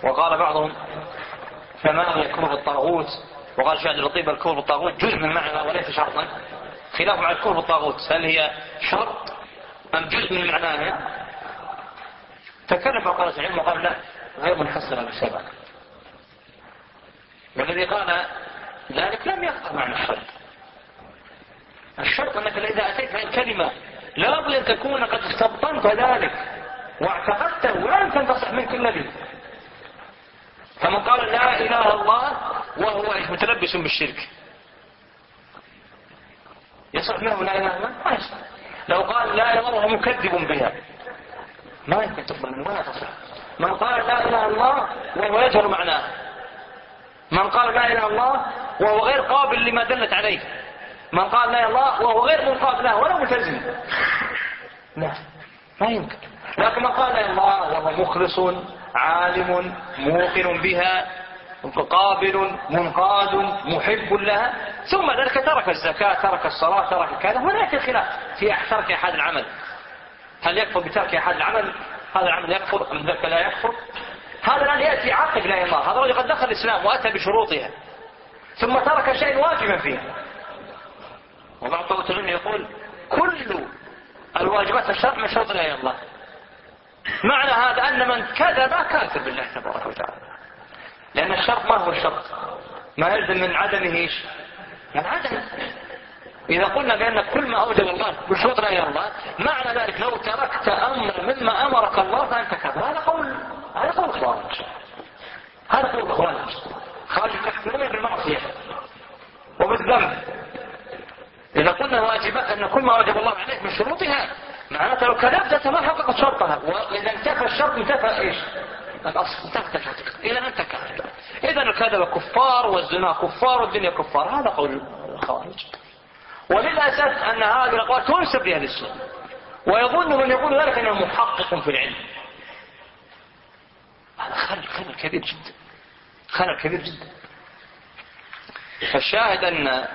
وقال بعضهم 8 كفر بالطاغوت، وقال شاهد اللطيف الكفر بالطاغوت جزء من معنى وليس شرطا، خلاف مع الكفر بالطاغوت هل هي شرط أم جزء من معناها؟ تكلم بعض العلم وقال لا غير منحصرة بالسبب، والذي قال ذلك لم يفقه معنى الشرط. الشرط أنك إذا أتيت بهذه الكلمة لا بد أن تكون قد استبطنت ذلك واعتقدته ولن تنتصح منك الذي. فمن قال لا إله إلا الله وهو متلبس بالشرك يصح منه لا إله إلا الله؟ ما يصح. لو قال لا إله إلا الله وهو مكذب بها ما يمكن تقبل منه ولا تصح. من قال لا إله إلا الله وهو يجهل معناه، من قال لا إله إلا الله وهو غير قابل لما دلت عليه، من قال لا إله إلا الله وهو غير منقاد له ولا ملتزم، لا ما يمكن. لكن من قال لا إله إلا الله وهو مخلص عالم موقن بها قابل منقاد محب لها، ثم ذلك ترك الزكاة ترك الصلاة ترك كذا، هنا يأتي الخلاف في ترك أحد العمل. هل يكفر بترك أحد العمل؟ هذا العمل يكفر أم ذاك لا يكفر؟ هذا الآن يأتي عقب لا إله إلا الله، هذا الرجل قد دخل الإسلام وأتى بشروطها ثم ترك شيء واجبا فيها. وبعض طلبة العلم يقول كل الواجبات الشرع من شرط لا إله إلا الله. معنى هذا أن من كذب كافر بالله تبارك وتعالى، لأن الشرط ما هو الشرط؟ ما يلزم من عدمه ايش؟ من عدم. إذا قلنا بأن كل ما أوجب الله بشروط لا إله إلا الله معنى ذلك لو تركت أمر مما أمرك الله فأنت كافر. هذا قول خوارج، هذا قول خوارج خارج الإسلام بالمعصية وبالذنب. إذا قلنا واجبات أن كل ما وجب الله عليك من شروطها معناته لو كذبت ما حققت شرطها، وإذا انتفى الشرط انتفى ايش؟ الأصل انتفى الشرط. إذا أنت كافر. إذا الكذب كفار والزنا كفار والدنيا كفار، هذا قول الخوارج. وللأسف أن هذه الأقوال تنسب لأهل السنة، ويظن من يقول ذلك أنه محقق في العلم. هذا خلل كبير جدا، خلل كبير جدا. فالشاهد أن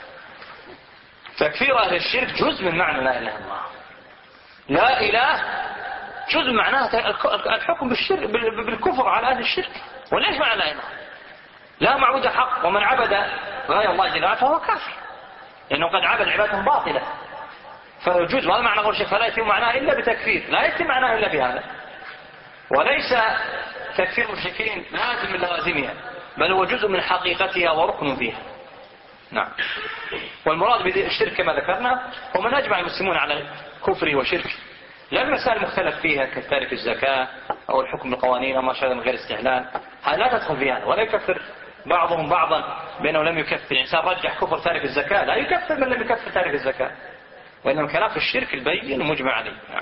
تكفير أهل الشرك جزء من معنى لا إله إلا الله. لا إله جزء معناه الحكم بالشرك بالكفر على أهل الشرك. وليش معنى لا إله؟ لا معبود حق، ومن عبد غير الله جل وعلا فهو كافر، لأنه قد عبد عبادة باطلة فهو جزء. وهذا معنى قول الشيخ فلا يتم معناه إلا بتكفير، لا يتم معناه إلا بهذا. وليس تكفير المشركين لازم من لوازمها، بل هو جزء من حقيقتها وركن فيها. نعم. والمراد بالشرك كما ذكرنا هو من أجمع المسلمون على كفره وشركه، لا المسائل مختلف فيها كتارك الزكاة أو الحكم بالقوانين أو ما شابه من غير استحلال، هذا لا تدخل فيها. ولا يكفر بعضهم بعضا بأنه لم يكفر. الإنسان رجح كفر تارك الزكاة، لا يكفر من لم يكفر تارك الزكاة، وإنما كلام في الشرك البين المجمع عليه. نعم.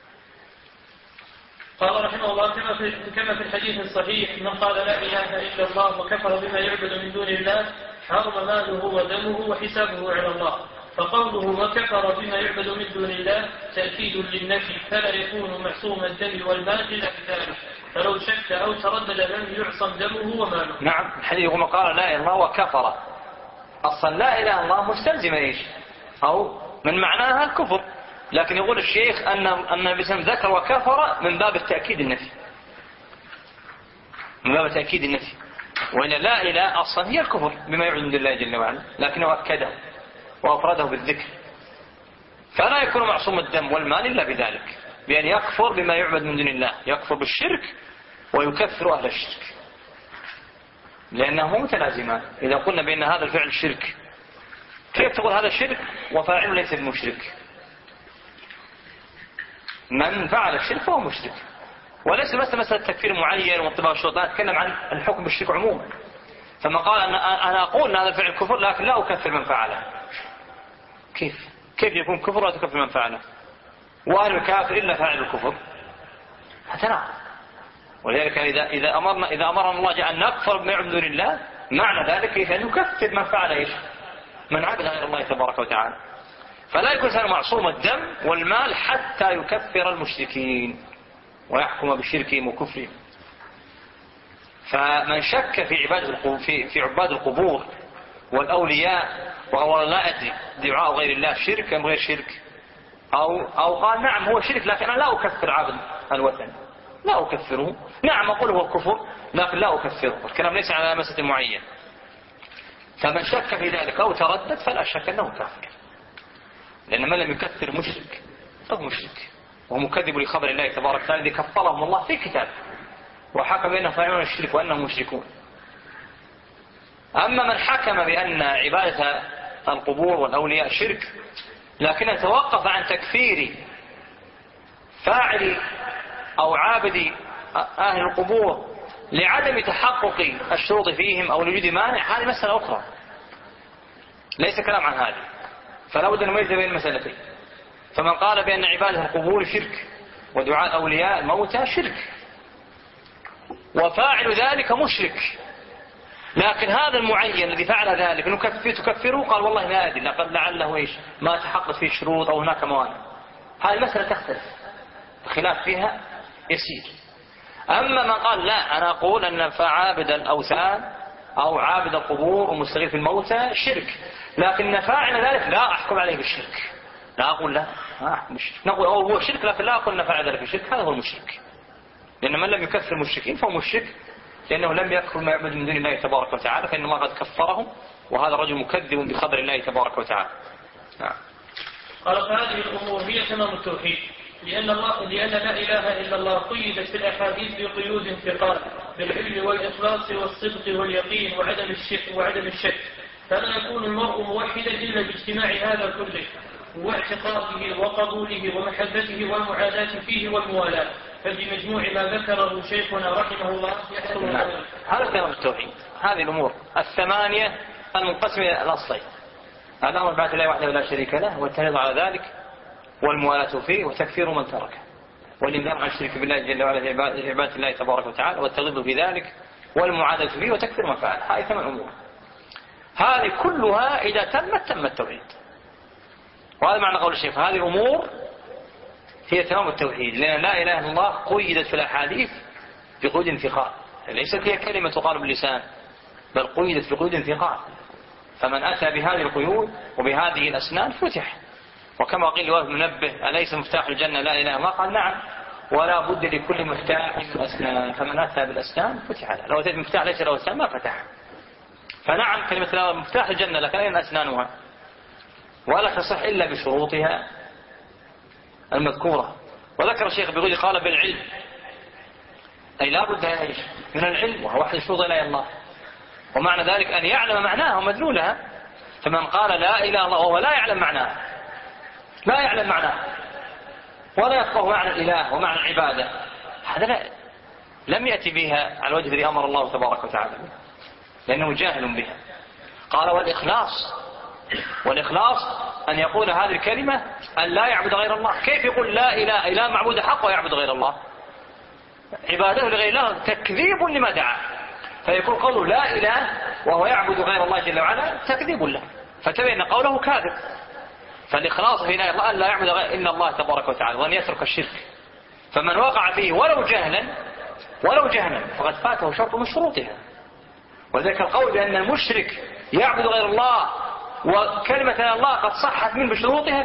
قال رحمه الله كما في الحديث الصحيح من قال لا إله إلا الله وكفر بما يعبد من دون الله حرم ماله ودمه وحسابه على الله. فقوله وكفر بما يعبد من دون الله تأكيد للنفي، فلا يكون معصوم الدم والمال إلا بذلك، فلو شك أو تردد لم يعصم دمه وماله. نعم. الحديث يقول قال لا إله إلا الله وكفر، أصلا لا إله إلا الله مستلزم إيش؟ أو من معناها الكفر، لكن يقول الشيخ أن النبي صلى الله عليه وسلم ذكر وكفر من باب التأكيد النفي، من باب التأكيد النفي. وإن لا إله أصلا هي الكفر بما يعبد من دون الله جل وعلا، لكنه أكده وأفرده بالذكر. فلا يكون معصوم الدم والمال إلا بذلك، بأن يكفر بما يعبد من دون الله، يكفر بالشرك ويكفر أهل الشرك، لأنه متلازمان. إذا قلنا بأن هذا الفعل شرك كيف تقول هذا الشرك وفاعله ليس بمشرك؟ من فعل الشرك فهو مشرك. وليس بس مسألة تكفير معين وانطباق الشروط، لا أتكلم عن الحكم بالشرك عموما. فما قال أنا أقول أن هذا الفعل كفر لكن لا أكفر من فعله، كيف يكون كفر ولا تكفر من فعله؟ وهل الكافر إلا فاعل الكفر؟ هذا. ولذلك إذا أمرنا الله أن نكفر بما يعبد دون الله معنى ذلك كيف أن نكفر من فعل إيش؟ من عبد غير الله تبارك وتعالى. فلا يكون سنة معصوم الدم والمال حتى يكفر المشركين ويحكم بشركهم وكفرهم. فمن شك في عباد القبور والأولياء وهو لا أدري دعاء غير الله شرك أم غير شرك، أو قال نعم هو شرك لكن أنا لا أكفر عبد الوثن، لا أكفره، نعم أقول هو كفر لكن لا أكفره، الكلام ليس على مسألة معينة. فمن شك في ذلك أو تردد فلا شك أنه كافر، لأن من لم يكفر مشرك فهو مشرك وهو مكذب لخبر الله تبارك وتعالى الذي كفرهم الله في كتابه وحكم بأنهم فاعلون الشرك وأنهم مشركون. أما من حكم بأن عبادة القبور والأولياء شرك لكن توقف عن تكفير فاعل أو عابد أهل القبور لعدم تحقق الشروط فيهم أو لوجود مانع، هذه مسألة أخرى ليس كلام عن هذه، فلا بد أن نميز بين المسألتين. فمن قال بأن عبادة القبور شرك ودعاء أولياء الموتى شرك وفاعل ذلك مشرك، لكن هذا المعين الذي فعل ذلك تكفره قال والله ما أدري لعله إيش ما تحقق فيه شروط أو هناك موانع، هذه المسألة تختلف، الخلاف فيها يسير. أما من قال لا أنا أقول أن فعابد الأوثان أو عابد القبور ومستغيث الموتى شرك، لكن فاعل ذلك لا أحكم عليه بالشرك، لا أقول لا ما أحكم بالشرك، نقول هو شرك لكن لا أقول أن فاعل ذلك بالشرك، هذا هو المشرك، لأن من لم يكفر المشركين فهو مشرك لأنه لم يكفر ما يعبد من دون الله تبارك وتعالى، فإن الله قد كفرهم وهذا الرجل مكذب بخبر الله تبارك وتعالى. نعم. قال فهذه الأمور هي تمام التوحيد، لأن لا إله إلا الله قيدت في الأحاديث بقيود ثقال بالعلم والإخلاص والصدق واليقين وعدم الشك، فلا يكون المرء موحدا إلا باجتماع هذا كله واعتقاده وقبوله ومحبته والمعاداة فيه والموالاة، فبمجموع ما ذكره شيخنا رحمه الله يحصل ذلك. هذا كلام التوحيد، هذه الأمور الثمانية المنقسمة إلى الأصلين: الأمر بعد الله وحده لا شريك له، والتعريض على ذلك، والموالاة فيه، وتكفير من تركه، والإنذار عن الشرك بالله جل وعلا في عبادة الله تبارك وتعالى، والتغلظ في ذلك، والمعاداة فيه، وتكفير من فعل. هذه 8 أمور، هذه كلها إذا تم التوحيد. وهذا معنى قول الشيخ هذه الأمور هي تمام التوحيد، لأن لا إله إلا الله قيدت في الأحاديث بقيود انتقال، ليست هي كلمة تقال باللسان بل قيدت بقيود انتقال، فمن أتى بهذه القيود وبهذه الأسنان فتح. وكما قيل لوهب منبه أليس مفتاح الجنة لا إله إلا الله؟ قال نعم، ولا بد لكل مفتاح من أسنان، فمن أتى بالأسنان فتح له. لو أتيت مفتاح ليس له أسنان ما فتح. فنعم كلمة مفتاح الجنة لكن أين أسنانها؟ ولا تصح إلا بشروطها المذكورة. وذكر الشيخ بيقول قال بالعلم، أي لا بد من العلم، وهو أحد شروط لا إله إلا الله، ومعنى ذلك أن يعلم معناها ومدلولها. فمن قال لا إله إلا الله وهو لا يعلم معناها، لا يعلم معناها ولا يفقه معنى الإله ومعنى العبادة، هذا لم يأتي بها على الوجه الذي أمر الله تبارك وتعالى، لأنه جاهل بها. قال والإخلاص أن يقول هذه الكلمة أن لا يعبد غير الله. كيف يقول لا إله معبود حق ويعبد غير الله؟ عباده لغير الله تكذيب لما دعا، فيكون قوله لا إله وهو يعبد غير الله جل وعلا تكذيب له، فتبين قوله كاذب. فالإخلاص في لا الله أن لا يعبد إلا الله تبارك وتعالى وأن يترك الشرك. فمن وقع فيه ولو جهلا فقد فاته شرط من شروطها. وذلك القول بأن المشرك يعبد غير الله وكلمة لا الله قد صحت من بشروطها،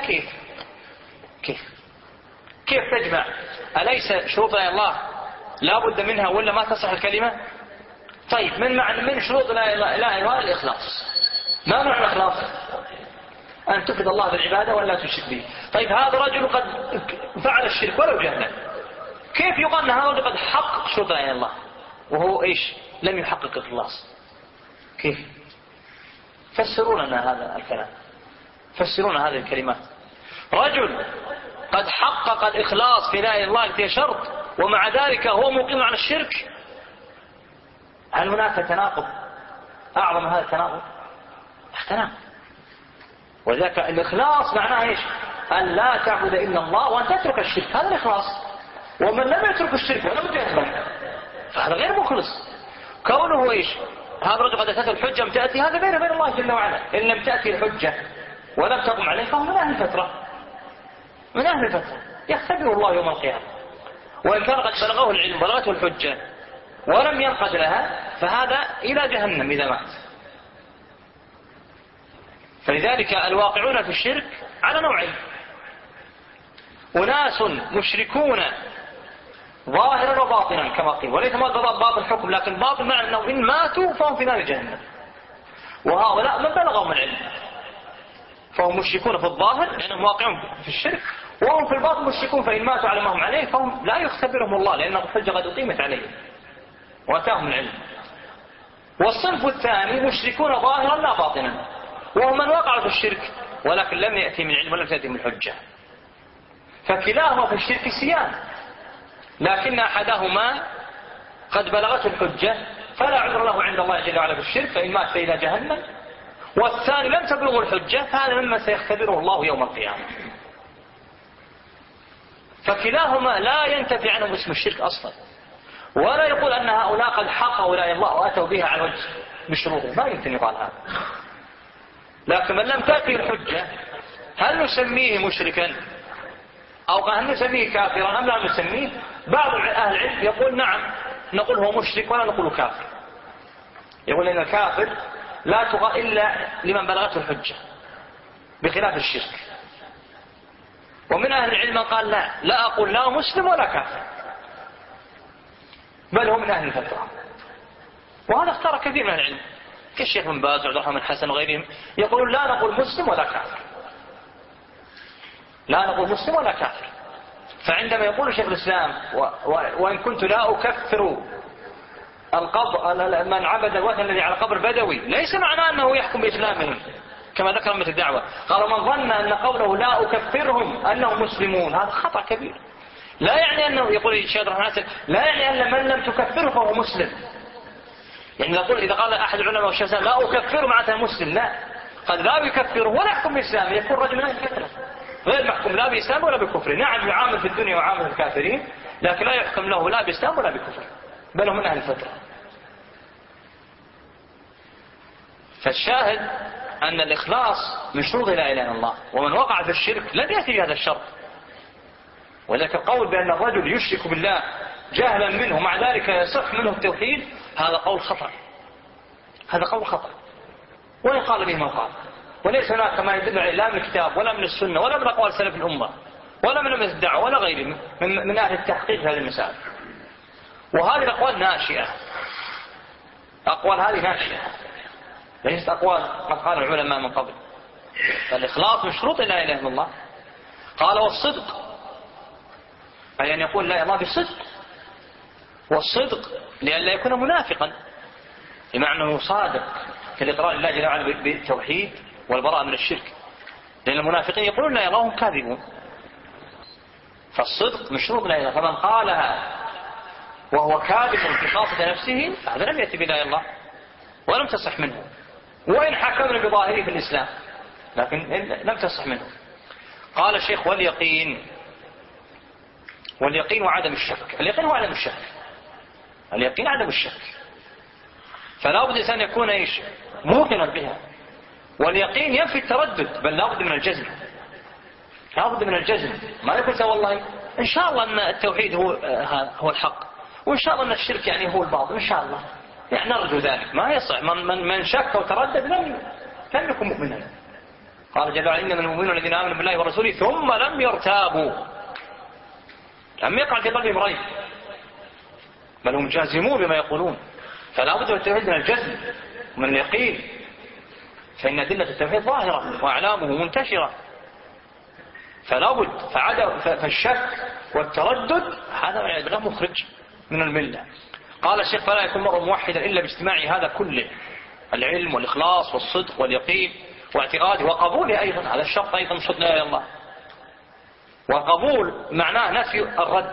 كيف تجمع؟ أليس شروط لا الله لا بد منها ولا ما تصح الكلمة؟ طيب من شروط لا إله إلا الإخلاص. ما معنى الإخلاص؟ أن تفرد الله بالعبادة ولا تشرك به. طيب هذا رجل قد فعل الشرك ولو جهلا، كيف يقال أن هذا قد حقق شروط لا إله إلا الله وهو لم يحقق الإخلاص؟ كيف؟ فسروا لنا هذا الكلام، فسروا لنا هذه الكلمات. رجل قد حقق الإخلاص في لا إله إلا الله في شرط ومع ذلك هو مقيم على الشرك، هل هناك تناقض أعظم هذا التناقض؟ تناقض. وذلك الإخلاص معناه أن لا تعبد إلا الله وأن تترك الشرك، هذا الإخلاص. ومن لم يترك الشرك ولم يترك فهذا غير مخلص. كونه هذا الرجل قد أتته الحجة لم تأتي، هذا بين الله جل وعلا. إن لم تأتي الحجة ولم تقم عليه فهو من أهل الفترة، يختبر الله يوم القيامة. وإن كان قد بلغه العلم بلغته الحجة ولم ينقد لها فهذا إلى جهنم إذا مات. فلذلك الواقعون في الشرك على نوعين: أناس مشركون ظاهرا وباطنا كما قيل، وليس باطن حكم، لكن باطن معنى أنه إن ماتوا فهم في نار جهنم. وهؤلاء من بلغهم العلم، فهم مشركون في الظاهر لأنهم واقعون في الشرك، وهم في الباطن مشركون، فإن ماتوا على ما هم عليه فهم لا يختبرهم الله، لأن الحجة قد أقيمت عليهم وأتاهم العلم. والصنف الثاني مشركون ظاهرا لا باطنا، وهم من وقعوا في الشرك ولكن لم يأتي من علم ولم تأتي من الحجة، فكلاهما في الشرك سيان، لكن أحدهما قد بلغته الحجة فلا عذر له عند الله جل وعلا في الشرك، فإن مات فإلى جهنم، والثاني لم تبلغه الحجة فهذا مما سيختبره الله يوم القيامة. فكلاهما لا ينتفي عنهم اسم الشرك أصلا، ولا يقول أن هؤلاء قد حقوا لا إله إلا الله وأتوا بها على وجه بشروطه، ما يمكن يقال هذا. لكن من لم تأتي الحجة هل نسميه مشركا أو هل نسميه كافرا أم لا نسميه؟ بعض أهل العلم يقول نعم نقول هو مشرك ولا نقول كافر، يقول إن الكافر لا تقى إلا لمن بلغته الحجة بخلاف الشرك. ومن أهل العلم قال لا أقول لا مسلم ولا كافر، بل هو من أهل الفترة. وهذا اختار كثير من العلم كالشيخ بن باز وعبد الرحمن الحسن وغيرهم، يقولون لا نقول مسلم ولا كافر، لا نقول مسلم ولا كافر. فعندما يقول شيخ الإسلام وإن كنت لا أكفر من عبد الوثن الذي على قبر بدوي، ليس معناه أنه يحكم بإسلامهم كما ذكر من الدعوة، قال من ظن أن قوله لا أكفرهم أنهم مسلمون، هذا خطأ كبير. لا يعني أنه يقول الشيخ عبد الرحمن الحسن لا يعني أن من لم تكفره فهو مسلم، يعني نقول إذا قال أحد العلماء والشيخ لا أكفر معناته مسلم، لا، قد لا يكفره ولا يحكم بإسلامه، يكون رجل من أهل الفترة غير محكوم لا بإسلام ولا بكفر. نعم يعامل في الدنيا وعامل الكافرين، لكن لا يحكم له لا بإسلام ولا بكفر، بل هم من أهل الفترة. فالشاهد أن الإخلاص من شروط لا إله إلا الله، ومن وقع في الشرك لن يأتي بهذا الشرط. ولذلك القول بأن الرجل يشرك بالله جهلا منه مع ذلك يصح منه التوحيد، هذا قول خطأ، هذا قول خطأ وإن قال به من قال، وليس هناك ما يدل عليه لا من الكتاب ولا من السنة ولا من أقوال سلف الأمة ولا من الدعوة ولا غيره من أهل التحقيق في هذه المسائل. وهذه الأقوال ناشئة، أقوال هذه ناشئة ليست أقوال قد قال العلماء من قبل. فالإخلاص من شروط لا إله إلا الله. قال والصدق، أي أن يقول لا الله بصدق، والصدق لئلا يكون منافقا، بمعنى أنه صادق في الإقرار لله جل وعلا بالتوحيد والبراءة من الشرك، لأن المنافقين يقولون لا الله هم كاذبون. فالصدق من شروط لا إله، فمن قالها وهو كاذب في خاصة نفسه هذا لم يأتي بلا الله ولم تصح منه، وإن حكمنا بظاهره في الإسلام لكن لم تصح منه. قال الشيخ واليقين، واليقين وعدم الشك. اليقين هو عدم الشك، اليقين عدم الشك، فلا بد الإنسان يكون إيش موقنا بها. واليقين ينفي التردد، بل لا بد من الجزم، لا بد من الجزم، ما يقول والله إن شاء الله أن التوحيد هو الحق، وإن شاء الله أن الشرك يعني هو الباطل، إن شاء الله نحن نرجو ذلك. ما يصح، من شك وتردد لم يكن مؤمنا. قال جل وعلا إنما المؤمنون الذين آمنوا بالله ورسوله ثم لم يرتابوا، لم يقع في قلبهم ريب، بل هم جازمون بما يقولون. فلا بد من التوحيد من الجزم ومن اليقين، فإن أدلة التوحيد ظاهرة وأعلامه منتشرة، فلا بد. فالشك والتردد هذا غير مخرج من الملة. قال الشيخ فلا يكون مرء موحدا إلا باجتماع هذا كله، العلم والإخلاص والصدق واليقين واعتقاده وقبوله أيضا، هذا الشرط أيضا من شروط لا إله إلا الله. وقبول معناه نفي الرد،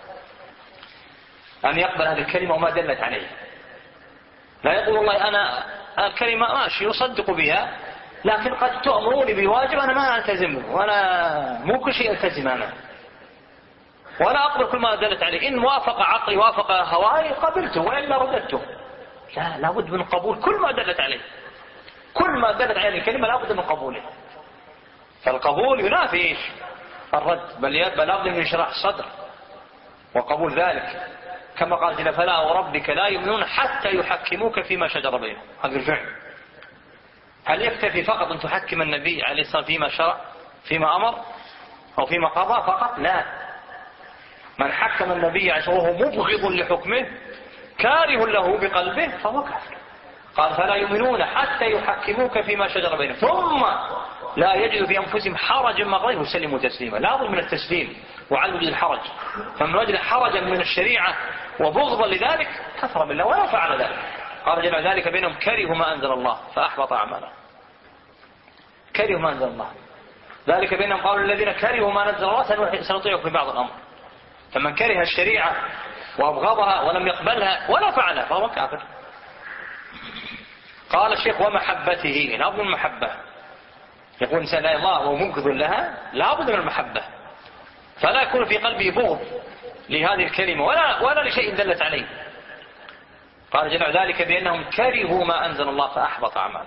أن يقبل هذه الكلمة وما دلت عليه. لا يقول والله أنا الكلمة ماشي يصدق بها، لكن قد تأمروني بواجب أنا ما ألتزمه، وأنا مو كل شيء ألتزم أنا، ولا أقبل كل ما دلت عليه، إن وافق عقلي وافق هواي قبلته وإلا رددته. لا، لابد من قبول كل ما دلت عليه، كل ما دلت عليه الكلمة لابد من قبوله. فالقبول ينافي إيش الرد، بل لابد من شرح الصدر وقبول ذلك، كما قال جل فلا وربك لا يؤمنون حتى يحكموك فيما شجر بينهم. هذا الفعل، هل يكتفي فقط أن تحكم النبي عليه الصلاة والسلام فيما شرع فيما أمر أو فيما قضى فقط؟ لا، من حكم النبي وهو مبغض لحكمه كاره له بقلبه فهو كافر. قال فلا يؤمنون حتى يحكموك فيما شجر بينهم ثم لا يجد في أنفسهم حرجا مما قضيت ويسلموا تسليما. لا بد من التسليم وعدم وجود الحرج. فمن وجد حرجا من الشريعة وبغضا لذلك كفر بالله ولا فعل ذلك. قال جل ذلك بينهم كرهوا ما أنزل الله فأحبط أعمالهم. كرهوا ما أنزل الله ذلك بينهم قالوا الذين كرهوا ما نزل الله سنطيعكم في بعض الأمر. فمن كره الشريعة وأبغضها ولم يقبلها ولا فعلها فهو كافر. قال الشيخ ومحبته لا بد من المحبة. يقول إنسان لا الله وهو مبغض لها لا بد من المحبة. فلا يكون في قلبه بغض لهذه الكلمة ولا لشيء دلت عليه. قال جل ذلك بأنهم كرهوا ما أنزل الله فأحبط أعمالهم.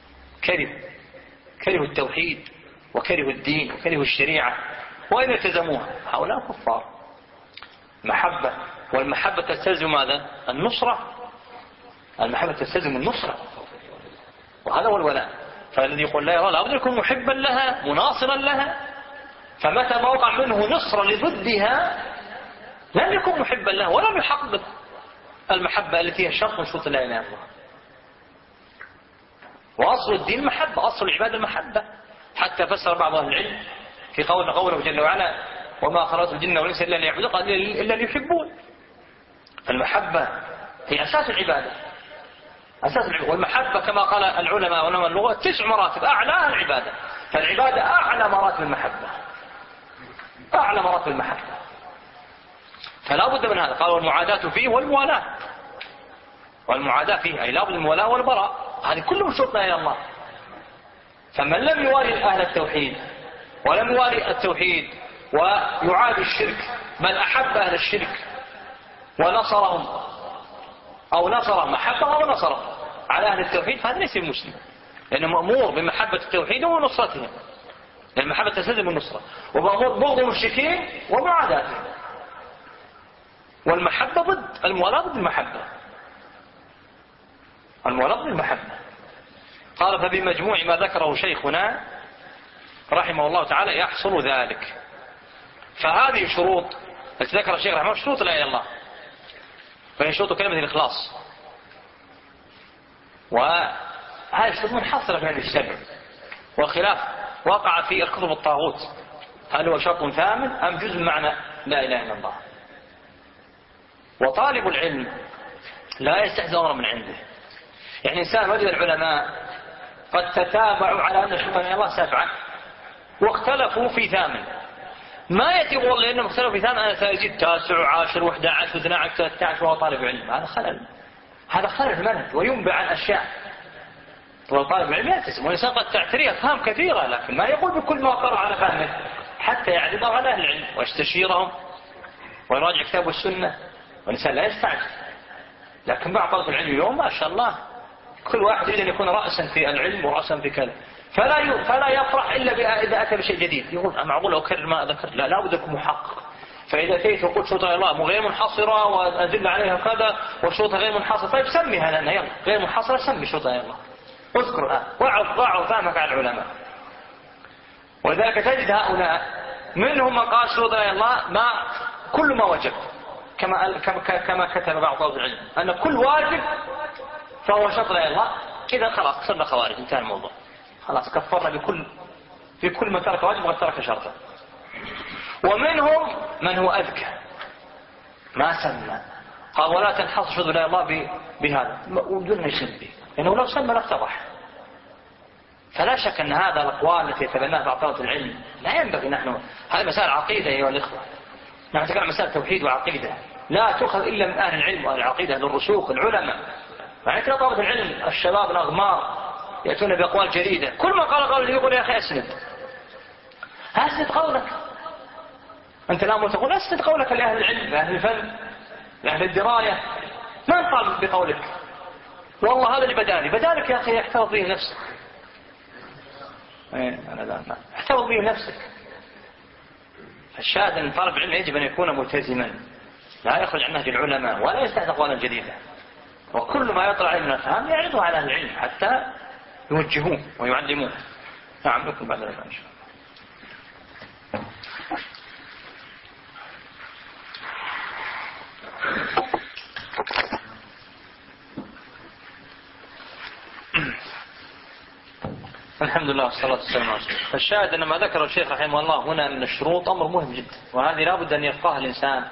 كرهوا التوحيد وكرهوا الدين وكرهوا الشريعة وإن التزموها هؤلاء كفار. محبة والمحبة تستلزم ماذا؟ النصرة. المحبة تستلزم النصرة وهذا هو الولاء. فالذي يقول لا يرى لابد يكون محبا لها مناصرا لها. فمتى ما وقع منه نصر لضدها لم يكن محبا لها ولم يحقق المحبة التي هي شرط من شروط لا إله إلا الله. وأصل الدين المحبة أصل العبادة المحبة. حتى فسر بعض أهل العلم في قوله جل وعلا وما خلقت الجن والإنس إلا ليعبدون قال إلا ليحبون. فالمحبة هي أساس العبادة. والمحبة كما قال العلماء وعلماء اللغة 9 مراتب أعلاها العبادة. فالعبادة أعلى مراتب المحبة. أعلى مراتب المحبة. فلا بد من هذا. قال والمعاداة فيه والموالاة. والمعاداة فيه أي لا بد من الموالاة والبراء. هذه كلهم شرطنا إلى الله. فمن لم يوالي أهل التوحيد ولم يوالي التوحيد ويعادي الشرك بل أحب أهل الشرك ونصرهم أو نصرهم محبة أو نصرهم على أهل التوحيد فهذا ليس مسلم. لأنه مأمور بمحبة التوحيد ونصرتهم. لأن المحبة تستلزم النصرة. ومأمور بغض المشركين ومعاداتهم. والمحبة ضد الموالاة ضد المحبة. الموالاة ضد المحبة. قال فبمجموع ما ذكره شيخنا رحمه الله تعالى يحصل ذلك. فهذه شروط التي ذكر الشيخ رحمه الله شروط لا إله إلا الله. فهي شروط كلمة الإخلاص. وهذه الشروط منحصرة في هذه الشرع. والخلاف وقع في الكتب الطاغوت هل هو شرط ثامن أم جزء معنى لا إله إلا الله. وطالب العلم لا يستحزن أمرا من عنده. يعني إنسان وجد العلماء قد تتابعوا على أن شرطا الله 7 واختلفوا في 8 ما يأتي يقول لأنهم اختلفوا في 8 أنا سأجد 9 10 11 12 13 وهو طالب علم. هذا خلل. هذا خلل في المنهج وينبع عن أشياء. وطالب العلم يلتزم. والإنسان قد تعتريه أفهام كثيرة لكن ما يقول بكل ما قرأ على فهمه حتى يعرضه على أهل العلم ويستشيرهم ويراجع كتاب والسنة. والإنسان لا يستعجل. لكن بعض طلبة العلم اليوم ما شاء الله كل واحد يريد أن يكون رأسا في العلم ورأسا في كذا فلا يفرح إلا إذا أتى بشيء جديد. يقول معقول أكرر ما ذكرت لا بد يكون محقق. فإذا أتيت وقلت شروط الله غير منحصرة وأدل عليها كذا وشروطها غير منحصرة طيب سميها لنا يلا غير منحصرة سمي شروط الله اذكرها وضع فهمك على العلماء. ولذلك تجد هؤلاء منهم من قال شروط الله ما كل ما وجب كما كتب بعض طلبة العلم أن كل واجب فهو شرط لا الله. إذا خلاص صرنا خوارج انتهى الموضوع خلاص كفرنا في كل من ترك واجب وقد ترك شرطا. ومنهم من هو أذكى ما سمى قال ولا تنحصر شرط لا الله بهذا ودون يسمي لأنه لو سمى لافتضح. فلا شك أن هذا الأقوال التي يتبناها بعض طلبة العلم لا ينبغي. نحن هذه مسائل عقيدة أيها الإخوة. نحن نتكلم عن مسائل توحيد وعقيدة لا تؤخذ إلا من أهل العلم وأهل العقيدة أهل الرسوخ العلماء. يعني كلا طلبة العلم الشباب الأغمار يأتون بأقوال جديدة كل ما قال يقول يا أخي أسند قولك. أنت لا تقول أسند قولك لأهل العلم لأهل الفن لأهل الدراية ما نطالب بقولك والله هذا اللي بدالك يا أخي احتفظ به نفسك. أنا لا احتفظ به نفسك. الشاهد أن طالب العلم يجب أن يكون ملتزما لا يخرج عن نهج العلماء ولا يستحدث أقوالا جديدة. وكل ما يطلع عليه من الفهم يعرضه على أهل العلم حتى يوجهوه ويعلموه. نعم لكم بعد ذلك إن شاء الله. الحمد لله والصلاة والسلام على رسول الله. فالشاهد أن ما ذكر الشيخ رحمه الله هنا من الشروط أمر مهم جدا، وهذه لا بد أن يفقهها الإنسان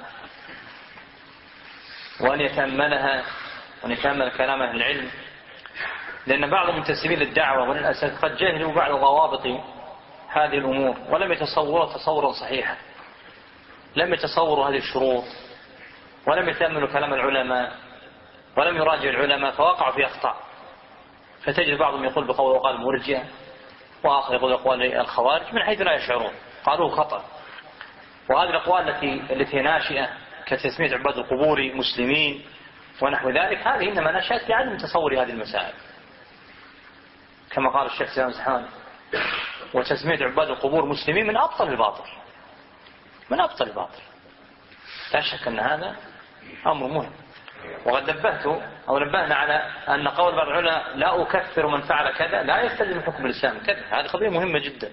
وأن يتأملها وأن يتأمل كلام أهل العلم، لأن بعض المنتسبين للدعوة وللأسف قد جهلوا بعض ضوابط هذه الأمور ولم يتصوروا تصورا صحيحا، لم يتصوروا هذه الشروط ولم يتأملوا كلام العلماء ولم يراجعوا العلماء فوقعوا في أخطاء. فتجد بعضهم يقول بقول وقال المرجئة، وآخر يقول أقوال الخوارج من حيث لا يشعرون، قالوه خطأ. وهذه الأقوال التي ناشئة كتسمية عباد القبور مسلمين ونحو ذلك، هذه إنما نشأت لعدم تصور هذه المسائل، كما قال الشيخ سلام الزحاني: وتسمية عباد القبور مسلمين من أبطل الباطل، من أبطل الباطل. لا شك أن هذا أمر مهم. وقد نبهنا على أن قول بعض العلماء لا أكفر من فعل كذا لا يستلزم حكم الإسلام كذا، هذه قضية مهمة جدا.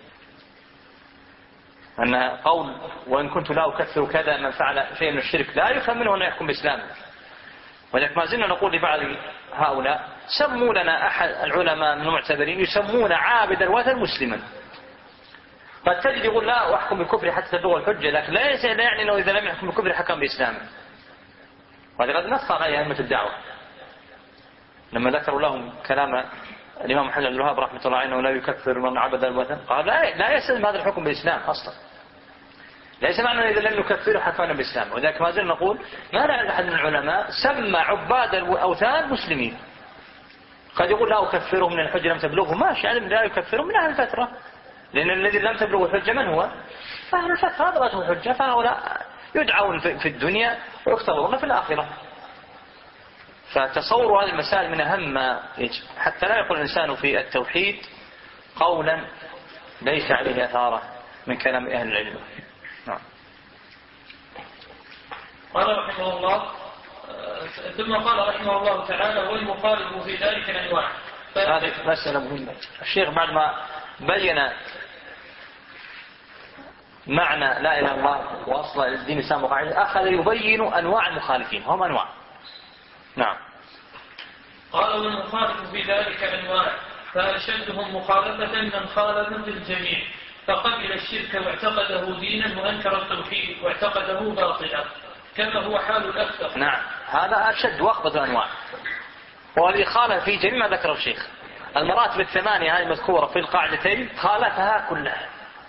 أن قول وإن كنت لا أكفر كذا من فعل شيء من الشرك لا يفهم منه أن يحكم بإسلامه. ولذلك ما زلنا نقول لبعض هؤلاء: سموا لنا أحد العلماء من المعتبرين يسمون عابد الوثن مسلما. قد تجد يقول لا أحكم بالكفر حتى تبلغ الحجة، لكن لا يعني أنه إذا لم يحكم بالكفر حكم بإسلامه. وهذا قد نص عليه أئمة الدعوة لما ذكروا لهم كلام الإمام محمد بن الوهاب رحمة الله عليه: لا يكفر من عبد الوثن. قال لا يستلزم هذا الحكم بالإسلام أصلا، ليس معنى إذا لم يكفر حكمنا بالإسلام. وذلك ما زلنا نقول ما نعرف أحد من العلماء سمى عباد الأوثان مسلمين. قد يقول لا أكفره من الحجة لم تبلغه، ماشي، علم لا يكفره من أهل الفترة، لأن الذي لم تبلغه الحجة من هو؟ فأهل الفترة هذا بلغه الحجة، فهؤلاء يدعون في الدنيا ويختبرون في الآخرة. فتصور هذه المسائل من أهم ما يجب، حتى لا يقول الإنسان في التوحيد قولا ليس عليه أثاره من كلام أهل العلم. نعم. قال رحمه الله ثم قال رحمه الله تعالى: والمخالف في ذلك الأنواع. هذه مسألة مهمة. الشيخ بعد ما بين معنى لا إله إلا الله وأصل الدين الإسلام وقاعدة، أخذ يبين أنواع المخالفين، هم أنواع. نعم. قال: والمخالف في ذلك أنواع، فأشدهم مخالفة من خالف في الجميع، فقبل الشرك واعتقده دينا وأنكر التوحيد واعتقده باطلا، كما هو حال الأكثر. نعم، هذا أشد وأخبث الأنواع، والذي خالف في جميع ما ذكره الشيخ. المراتب الثمانية هذه المذكورة في القاعدتين خالفها كلها،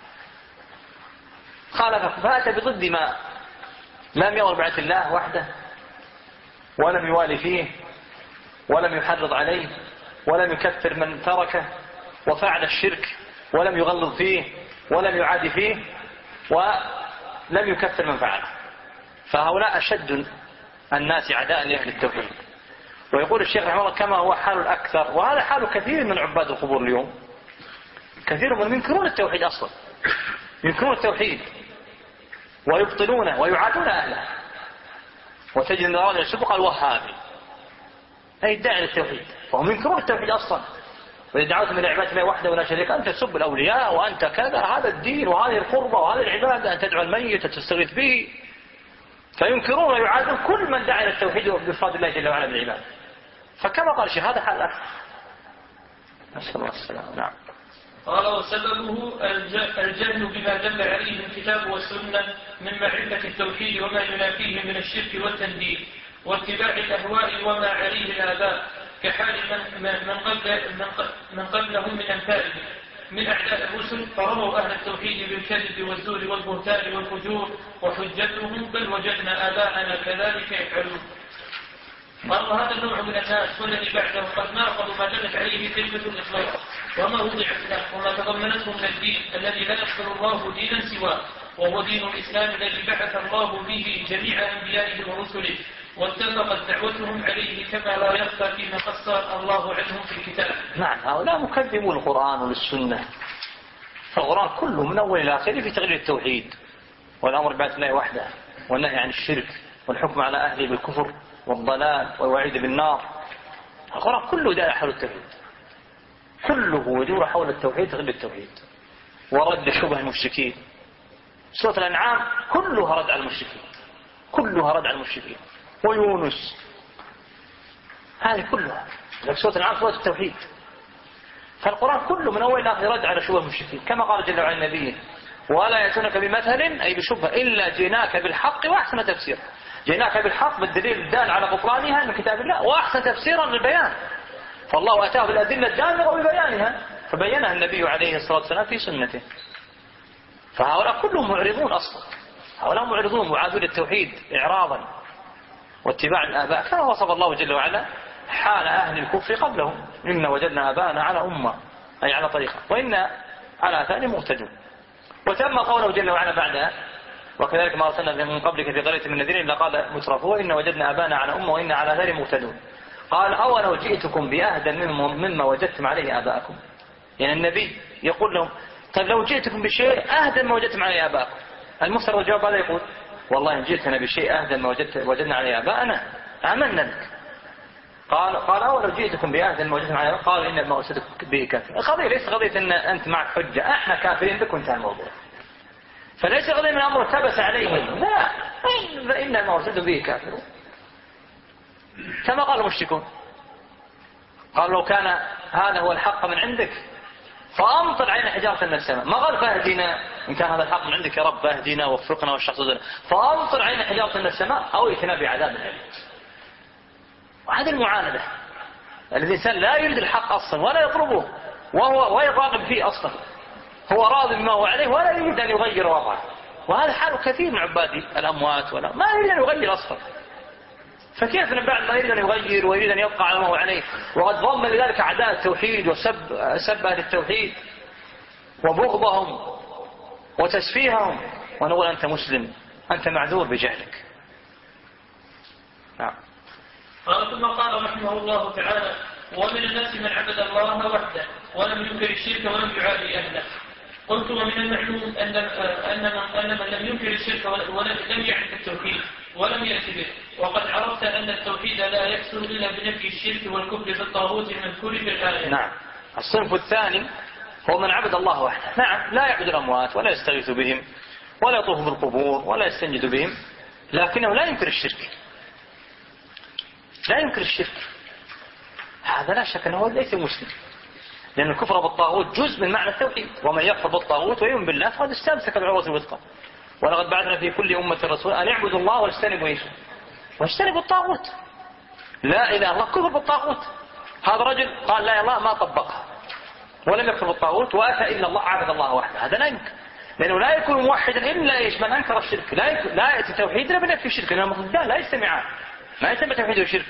خالف فأتى بضد ما لم يأمر بعث الله وحده، ولم يوالي فيه، ولم يحرض عليه، ولم يكفر من تركه، وفعل الشرك ولم يغلظ فيه ولم يعادي فيه، ولم يكفر من فعله. فهؤلاء أشد الناس عداء لأهل التوحيد. ويقول الشيخ رحمه الله: كما هو حال الأكثر، وهذا حال كثير من عباد القبور اليوم. كثير منهم ينكرون التوحيد أصلا، ينكرون التوحيد ويبطلونه ويعادون أهله. وتجد أن الرجل يسبق الوهابي أي يدعي التوحيد، فهم ينكرون التوحيد أصلا. وإذا دعوتهم إلى عبادة الله وحده ولا شريك، أنت تسب الأولياء وأنت كذا، هذا الدين وهذه القربة وهذه العبادة، أن تدعو الميت وتستغيث به. فينكرون ويعادون كل من دعا إلى التوحيد بإفراد الله جل وعلا بالعبادة. فكما قال الشيخ هذا حال أكثر. نسأل الله السلامة. نعم. قال: وسببه الجهل بما دل عليه الكتاب والسنة من معرفة التوحيد وما ينافيه من الشرك والتنديد، واتباع الأهواء وما عليه الآباء، كحال من قبلهم من أمثالهم من أعداء الرسل، فرموا أهل التوحيد بالكذب والزور والبهتان والفجور، وحجتهم: بل وجدنا آباءنا كذلك يفعلون. قال: هذا النوع من الناس والذي بعده قد ناقضوا ما دلت عليه كلمة الإخلاص وما وضعت له وما تضمنته من الدين الذي لا يغفر الله دينا سواه، وهو دين الإسلام الذي بعث الله به جميع أنبيائه ورسله، واتفقت دعوتهم عليه كما لا يخفى فيما قص الله عنهم في الكتاب. نعم، هؤلاء مكذبوا القرآن والسنة. فالقرآن كله من أول إلى آخره في تغيير التوحيد والأمر بعث الله وحده، والنهي عن الشرك، والحكم على أهله بالكفر والضلال والوعيد بالنار. القرآن كله دائر حول التوحيد، كله يدور حول التوحيد، تغيير التوحيد ورد شبه المشركين. سورة الأنعام كلها رد على المشركين، كلها رد على المشركين. ويونس، هذه كلها. لكن سورة الأنعام سورة التوحيد. فالقرآن كله من أول إلى آخر رد على شبه المشركين، كما قال جل وعلا نبيه: ولا يأتونك بمثل أي بشبهة إلا جئناك بالحق وأحسن تفسير. جئناك بالحق بالدليل الدال على بطلانها من كتاب الله، وأحسن تفسيرا للبيان. فالله أتاه بالأدلة الدامغة ببيانها، فبينها النبي عليه الصلاة والسلام في سنته. فهؤلاء كلهم معرضون أصلا، هؤلاء معرضون معادون للتوحيد إعراضا واتباع الآباء، كما وصف الله جل وعلا حال أهل الكفر قبلهم: إن وجدنا آباءنا على أمة، أي على طريقة، وإن على آثارهم مهتدون. وتم قوله جل وعلا بعدها: وكذلك ما أرسلنا من قبلك في قرية من نذير إلا قال مترفوها إن وجدنا آباءنا على أمة وإن على آثارهم مهتدون. قال: أولو جئتكم بأهدى مما وجدتم عليه آباءكم. يعني النبي يقول لهم: طيب لو جئتكم بشيء أهدى ما وجدتم عليه آباءكم. المفترض الجواب هذا يقول: والله إن جئتنا بشيء أهدى ما وجدنا عليه آباءنا آمنا بك. قال: أولو جئتكم بأهدى ما وجدتم عليه آباءكم. قال: إنما أرسلتكم به كافرين. القضية ليس قضية أن أنت معك حجة، إحنا كافرين بك وانتهى الموضوع. فليس قضية من أمر التبس عليهم، لا، إنما أرسلتكم به كافرون. كما قال المشركون، قال: لو كان هذا هو الحق من عندك فأمطر علينا حجارة من السماء. ما قال: فاهدنا، إن كان هذا الحق من عندك يا رب فاهدنا ووفقنا واشرح صدرنا، فأمطر علينا حجارة من السماء أو ائتنا بعذاب أليم. وهذه المعاندة. الإنسان لا يريد الحق أصلا ولا يطلبه وهو راغب فيه أصلا، هو راض بما هو عليه ولا يريد أن يغير وضعه. وهذا حال كثير من عباد الأموات، ولا ما يريد أن يغير أصلا. فكيف من بعد ما يريد أن يغير ويريد أن يبقى على ما هو عليه، وقد ضم لذلك أعداء التوحيد وسب أهل التوحيد وبغضهم وتسفيههم، ونقول: أنت مسلم، أنت معذور بجهلك. نعم. قال: ثم قال رحمه الله تعالى: ومن الناس من عبد الله وحده ولم ينكر الشرك ولم يعادي أهله. قلت: ومن المعلوم أن من لم ينكر الشرك لم يعرف التوحيد ولم يأت به، وقد عرفت أن التوحيد لا يحصل إلا بنفي الشرك والكفر في الطاغوت المذكور في الآية. نعم. الصنف الثاني هو من عبد الله وحده. نعم، لا يعبد الأموات ولا يستغيث بهم ولا يطوف بالقبور ولا يستنجد بهم، لكنه لا ينكر الشرك. لا ينكر الشرك، هذا لا شك أنه ليس مسلم، لأن الكفر بالطاغوت جزء من معنى التوحيد. ومن يكفر بالطاغوت ويؤمن بالله فقد استمسك بالعروة الوثقى. ولقد بعثنا في كل أمة رسولا أن اعبدوا الله واجتنبوا الطاغوت. لا إله إلا الله كفر بالطاغوت. هذا رجل قال لا إله إلا الله ما طبقها ولم يكفر بالطاغوت وأتى إلا الله عبد الله وحده، هذا لا يمكن، لأنه لا يكون موحدا إلا من أنكر الشرك. لا يأتي توحيد إلا بنفي الشرك، لأنه مضدان لا يجتمعان، ما يجتمع توحيد والشرك.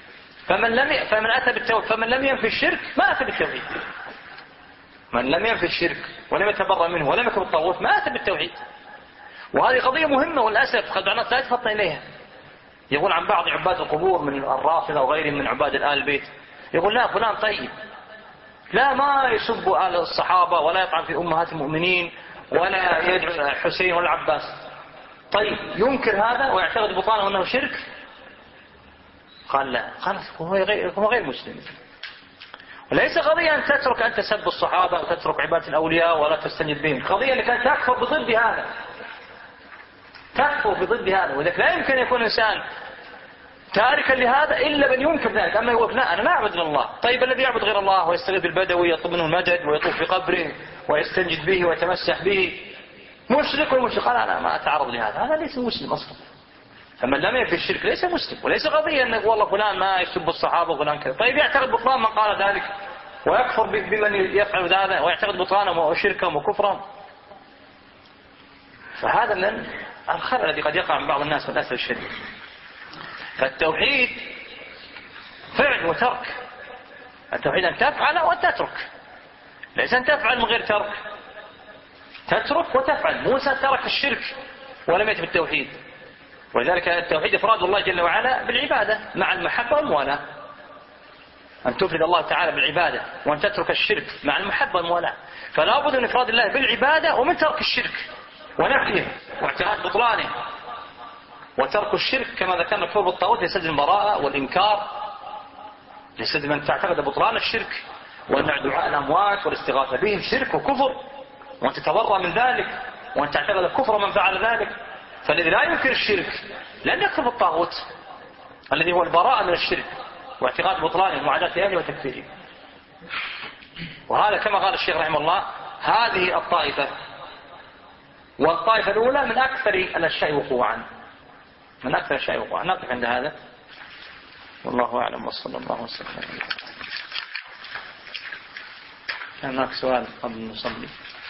فمن لم ينفي الشرك ما أتى بالتوحيد. من لم ينفي الشرك ولم يتبرأ منه ولم يكفر بالطاغوت ما أتى بالتوحيد. وهذه قضية مهمة، والأسف قد بعض الناس لا يتفطن إليها. يقول عن بعض عباد القبور من الرافضة وغيرهم من عباد آل البيت، يقول: لا فلان طيب، لا ما يسب آل الصحابة ولا يطعن في أمهات المؤمنين ولا يدعو الحسين ولا العباس. طيب ينكر هذا ويعتقد بطلانه أنه شرك؟ قال: لا، خلاص هو غير مسلم. وليس قضية أن تترك أن تسب الصحابة وتترك عبادة الأولياء ولا تستنجد بهم، قضية أنك أن تكفر بضد هذا، تكفر بضد هذا. وذلك لا يمكن يكون إنسان تاركا لهذا إلا من ينكر ذلك. أما يقول: لا، أنا لا أعبد الله. طيب الذي يعبد غير الله ويستغيث بالبدوي يطلب منه المدد ويطوف في قبره ويستنجد به ويتمسح به مشرك، والمشرك قال: أنا ما أتعرض لهذا، هذا ليس مسلم أصلا. فمن لم ينفي الشرك ليس مسلم. وليس قضية أن والله فلان ما يسب الصحابة وفلان كذا. طيب يعتقد بطلان من قال ذلك ويكفر بمن يفعل ذلك ويعتقد بطلانهم وشركهم وكفرهم. فهذا من الخلل الذي قد يقع من بعض الناس والأسف الشديد. فالتوحيد فعل وترك. التوحيد أن تفعل وتترك، ليس أن تفعل من غير ترك، تترك وتفعل. موسى ترك الشرك ولم يأت بالتوحيد. ولذلك التوحيد إفراد الله جل وعلا بالعبادة مع المحبة والموالاة. أن تفرد الله تعالى بالعبادة وأن تترك الشرك مع المحبة والموالاة. فلا بد من إفراد الله بالعبادة ومن ترك الشرك ونفيه واعتقاد بطلانه. وترك الشرك كما ذكرنا كفر بالطاغوت لسد البراءة والإنكار، لسد من تعتقد بطلان الشرك وأن دعاء الأموات والاستغاثة بهم شرك وكفر، وأن تتبرأ من ذلك وأن تعتقد كفر من فعل ذلك. فالذي لا ينكر الشرك لن يكفر بالطاغوت الذي هو البراءة من الشرك واعتقاد بطلانه ومعاداة أهله وتكفيره. وهذا كما قال الشيخ رحمه الله هذه الطائفة، والطائفة الأولى من أكثر الأشياء وقوعا، من أكثر الأشياء وقوعا. نقف عند هذا والله أعلم وصلى الله وسلم. كان هناك سؤال قبل أن نصلي.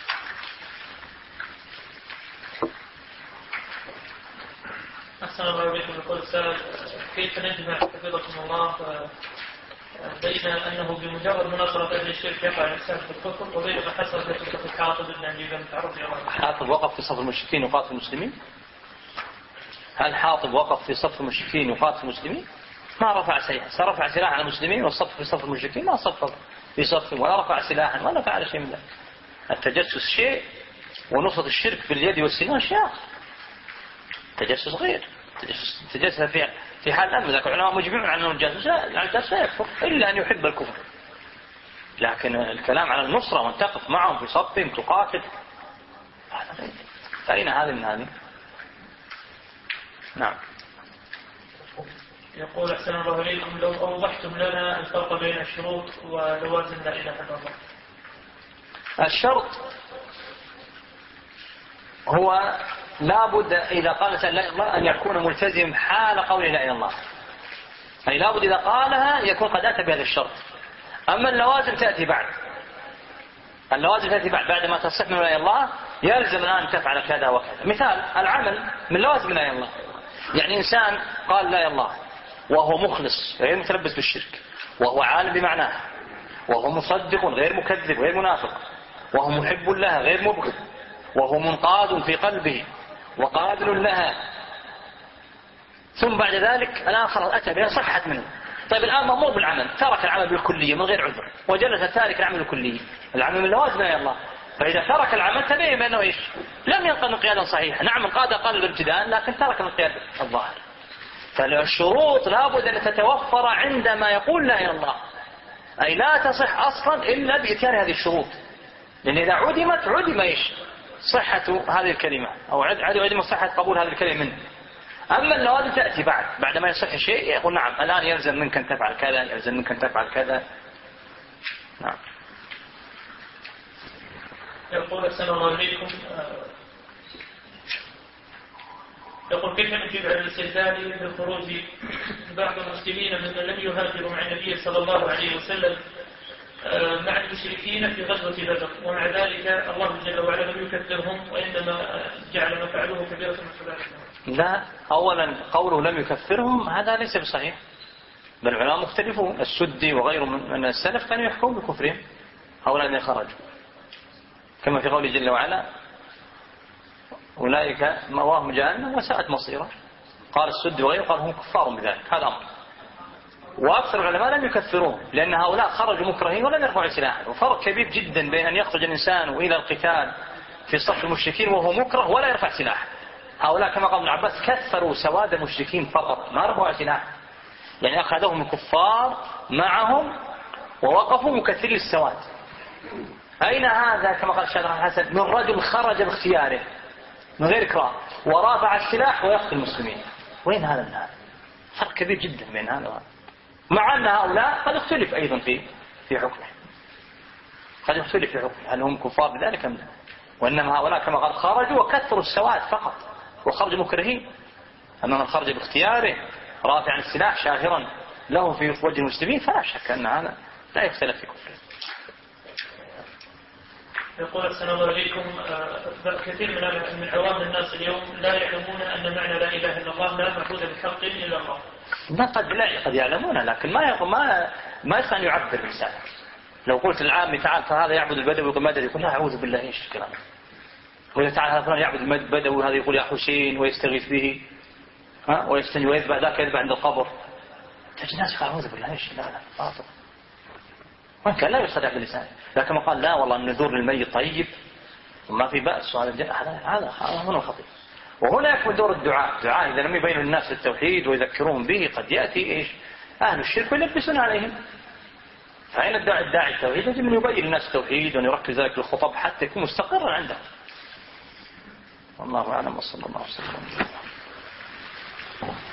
أحسن الله إليكم. يقول السائل: كيف نجمع حفظكم الله بين أنه بمجرد مناصرة أهل الشرك يقع الإنسان في الكفر وبين ما حصل في قصة حاطب بن أبي بلتعة رضي الله عنه؟ حاطب وقف في صف المشركين وقاتل المسلمين؟ هل حاطب وقف في صف المشركين وقاتل المسلمين؟ ما رفع سلاحا، رفع سلاحا على المسلمين والصف في صف المشركين، ما صف في صف ولا رفع سلاحا ولا فعل شيء من ذلك. التجسس شيء ونصرة الشرك في اليد والسنان شيء. التجسس غير. التجسس في حال الأمر، ذاك العلماء مجمعون على أن الجاسوس لا يكفر إلا أن يحب الكفر. لكن الكلام على النصرة وأن تقف معهم في صفهم تقاتل هذا غير. فأين هذه من هذه؟ نعم. يقول: أحسن الله إليكم، لو أوضحتم لنا الفرق بين الشروط ولوازم لا إله إلا الله. الشرط هو لابد إذا قال لا إله إلا الله أن يكون ملتزم حال قول لا إله إلا الله، أي لابد إذا قالها يكون قد أتى بهذا الشرط. أما اللوازم تأتي بعد، اللوازم تأتي بعد ما تصح من لا إله إلا الله يلزم الآن أن تفعل كذا وكذا. مثال العمل من لوازم لا إله إلا الله، يعني إنسان قال لا إله إلا الله وهو مخلص غير متلبس بالشرك، وهو عالم بمعناه، وهو مصدق غير مكذب غير منافق، وهو محب لها غير مبغض، وهو منقاد في قلبه وقابل لها، ثم بعد ذلك الآخر أتى بها صحت منه. طيب الآن مأمور بالعمل، ترك العمل بالكلية من غير عذر وجلس تارك العمل بالكلية، العمل من لوازم لا إله إلا الله. فإذا ترك العمل تبين بأنه إيش؟ لم ينقض انقيادا صحيحا. نعم انقاد قلب ابتداء لكن ترك الانقياد الظاهر. فالشروط لابد أن تتوفر عندما يقول لا إله إلا الله، أي لا تصح أصلا إلا بإتيان هذه الشروط، لأن إذا عدم إيش؟ صحة هذه الكلمة، أو عدم صحة قبول هذه الكلمة منه. أما اللوازم تأتي بعد ما يصح شيء يقول نعم الآن يلزم منك أن تفعل كذا، يلزم منك أن تفعل كذا. نعم. يقول: أحسن الله إليكم، يقول: كيف نجيب على الاستدلال بخروج بعض المسلمين ممن لم يهاجروا مع النبي صلى الله عليه وسلم مع المشركين في غزوة بدر، ومع ذلك الله جل وعلا لم يكفرهم وإنما جعل ما فعلوه كبيرة من كبائرهم؟ لا، أولا قوله لم يكفرهم هذا ليس بصحيح، بل العلماء مختلفون. السدي وغيره من السلف كانوا يحكمون بكفرهم هؤلاء الذين خرجوا، كما في قوله جل وعلا: أولئك مأواهم جهنم وساءت مصيرا. قال السدي وغيره قال هم كفار بذلك، هذا أمر. وأكثر العلماء لم يكفروه، لأن هؤلاء خرجوا مكرهين ولم يرفعوا سلاحا. وفرق كبير جدا بين أن يخرج الإنسان إلى القتال في صف المشركين وهو مكره ولا يرفع سلاحا. هؤلاء كما قال ابن عباس كثروا سواد المشركين فقط، ما رفعوا سلاحا، يعني أخذوهم الكفار معهم ووقفوا مكثري السواد. أين هذا كما قال الشيخ الحسن؟ من رجل خرج باختياره من غير إكراه ورافع السلاح ويقتل المسلمين. وين هذا من هذا؟ فرق كبير جدا بين هذا وهذا، مع أن هؤلاء قد اختلف أيضا في حكمه، قد اختلف في حكمه هل هم كفار بذلك أم لا. وإنما هؤلاء كما قال خرجوا وكثروا السواد فقط وخرجوا مكرهين. أما من خرج باختياره رافعا السلاح شاهرا له في وجه المسلمين فلا شك أن هذا لا يختلف في كفره. يقول: السلام عليكم، كثير من عوام الناس اليوم لا يعلمون أن معنى لا إله إلا الله لا معبود بحق إلا الله. ما قد يعلمون، لكن ما يستطيع أن يعبر الإنسان. لو قلت العامي تعال فهذا يعبد البدوي والمدني يقول لا أعوذ بالله إيش الكلام. وإذا تعال هذا فلان يعبد البدوي هذا يقول يا حسين ويستغيث به ويستنجي ويذبح ذاك يذبح عند القبر. تجد ناس يقول أعوذ بالله إيش لا باطل. وإن كان لا يستطيع باللسان، لكن قال لا والله النذور للميت طيب وما في بأس، هذا من الخطير. وهنا يكون دور الدعاء إذا لم يبين الناس التوحيد ويذكرون به قد يأتي إيش أهل الشرك ويلبسون عليهم. فأين الداعي التوحيد؟ يجب أن يبين الناس التوحيد وأن يركز ذلك الخطب حتى يكون مستقرا عنده. والله أعلم وصلى الله عليه وسلم.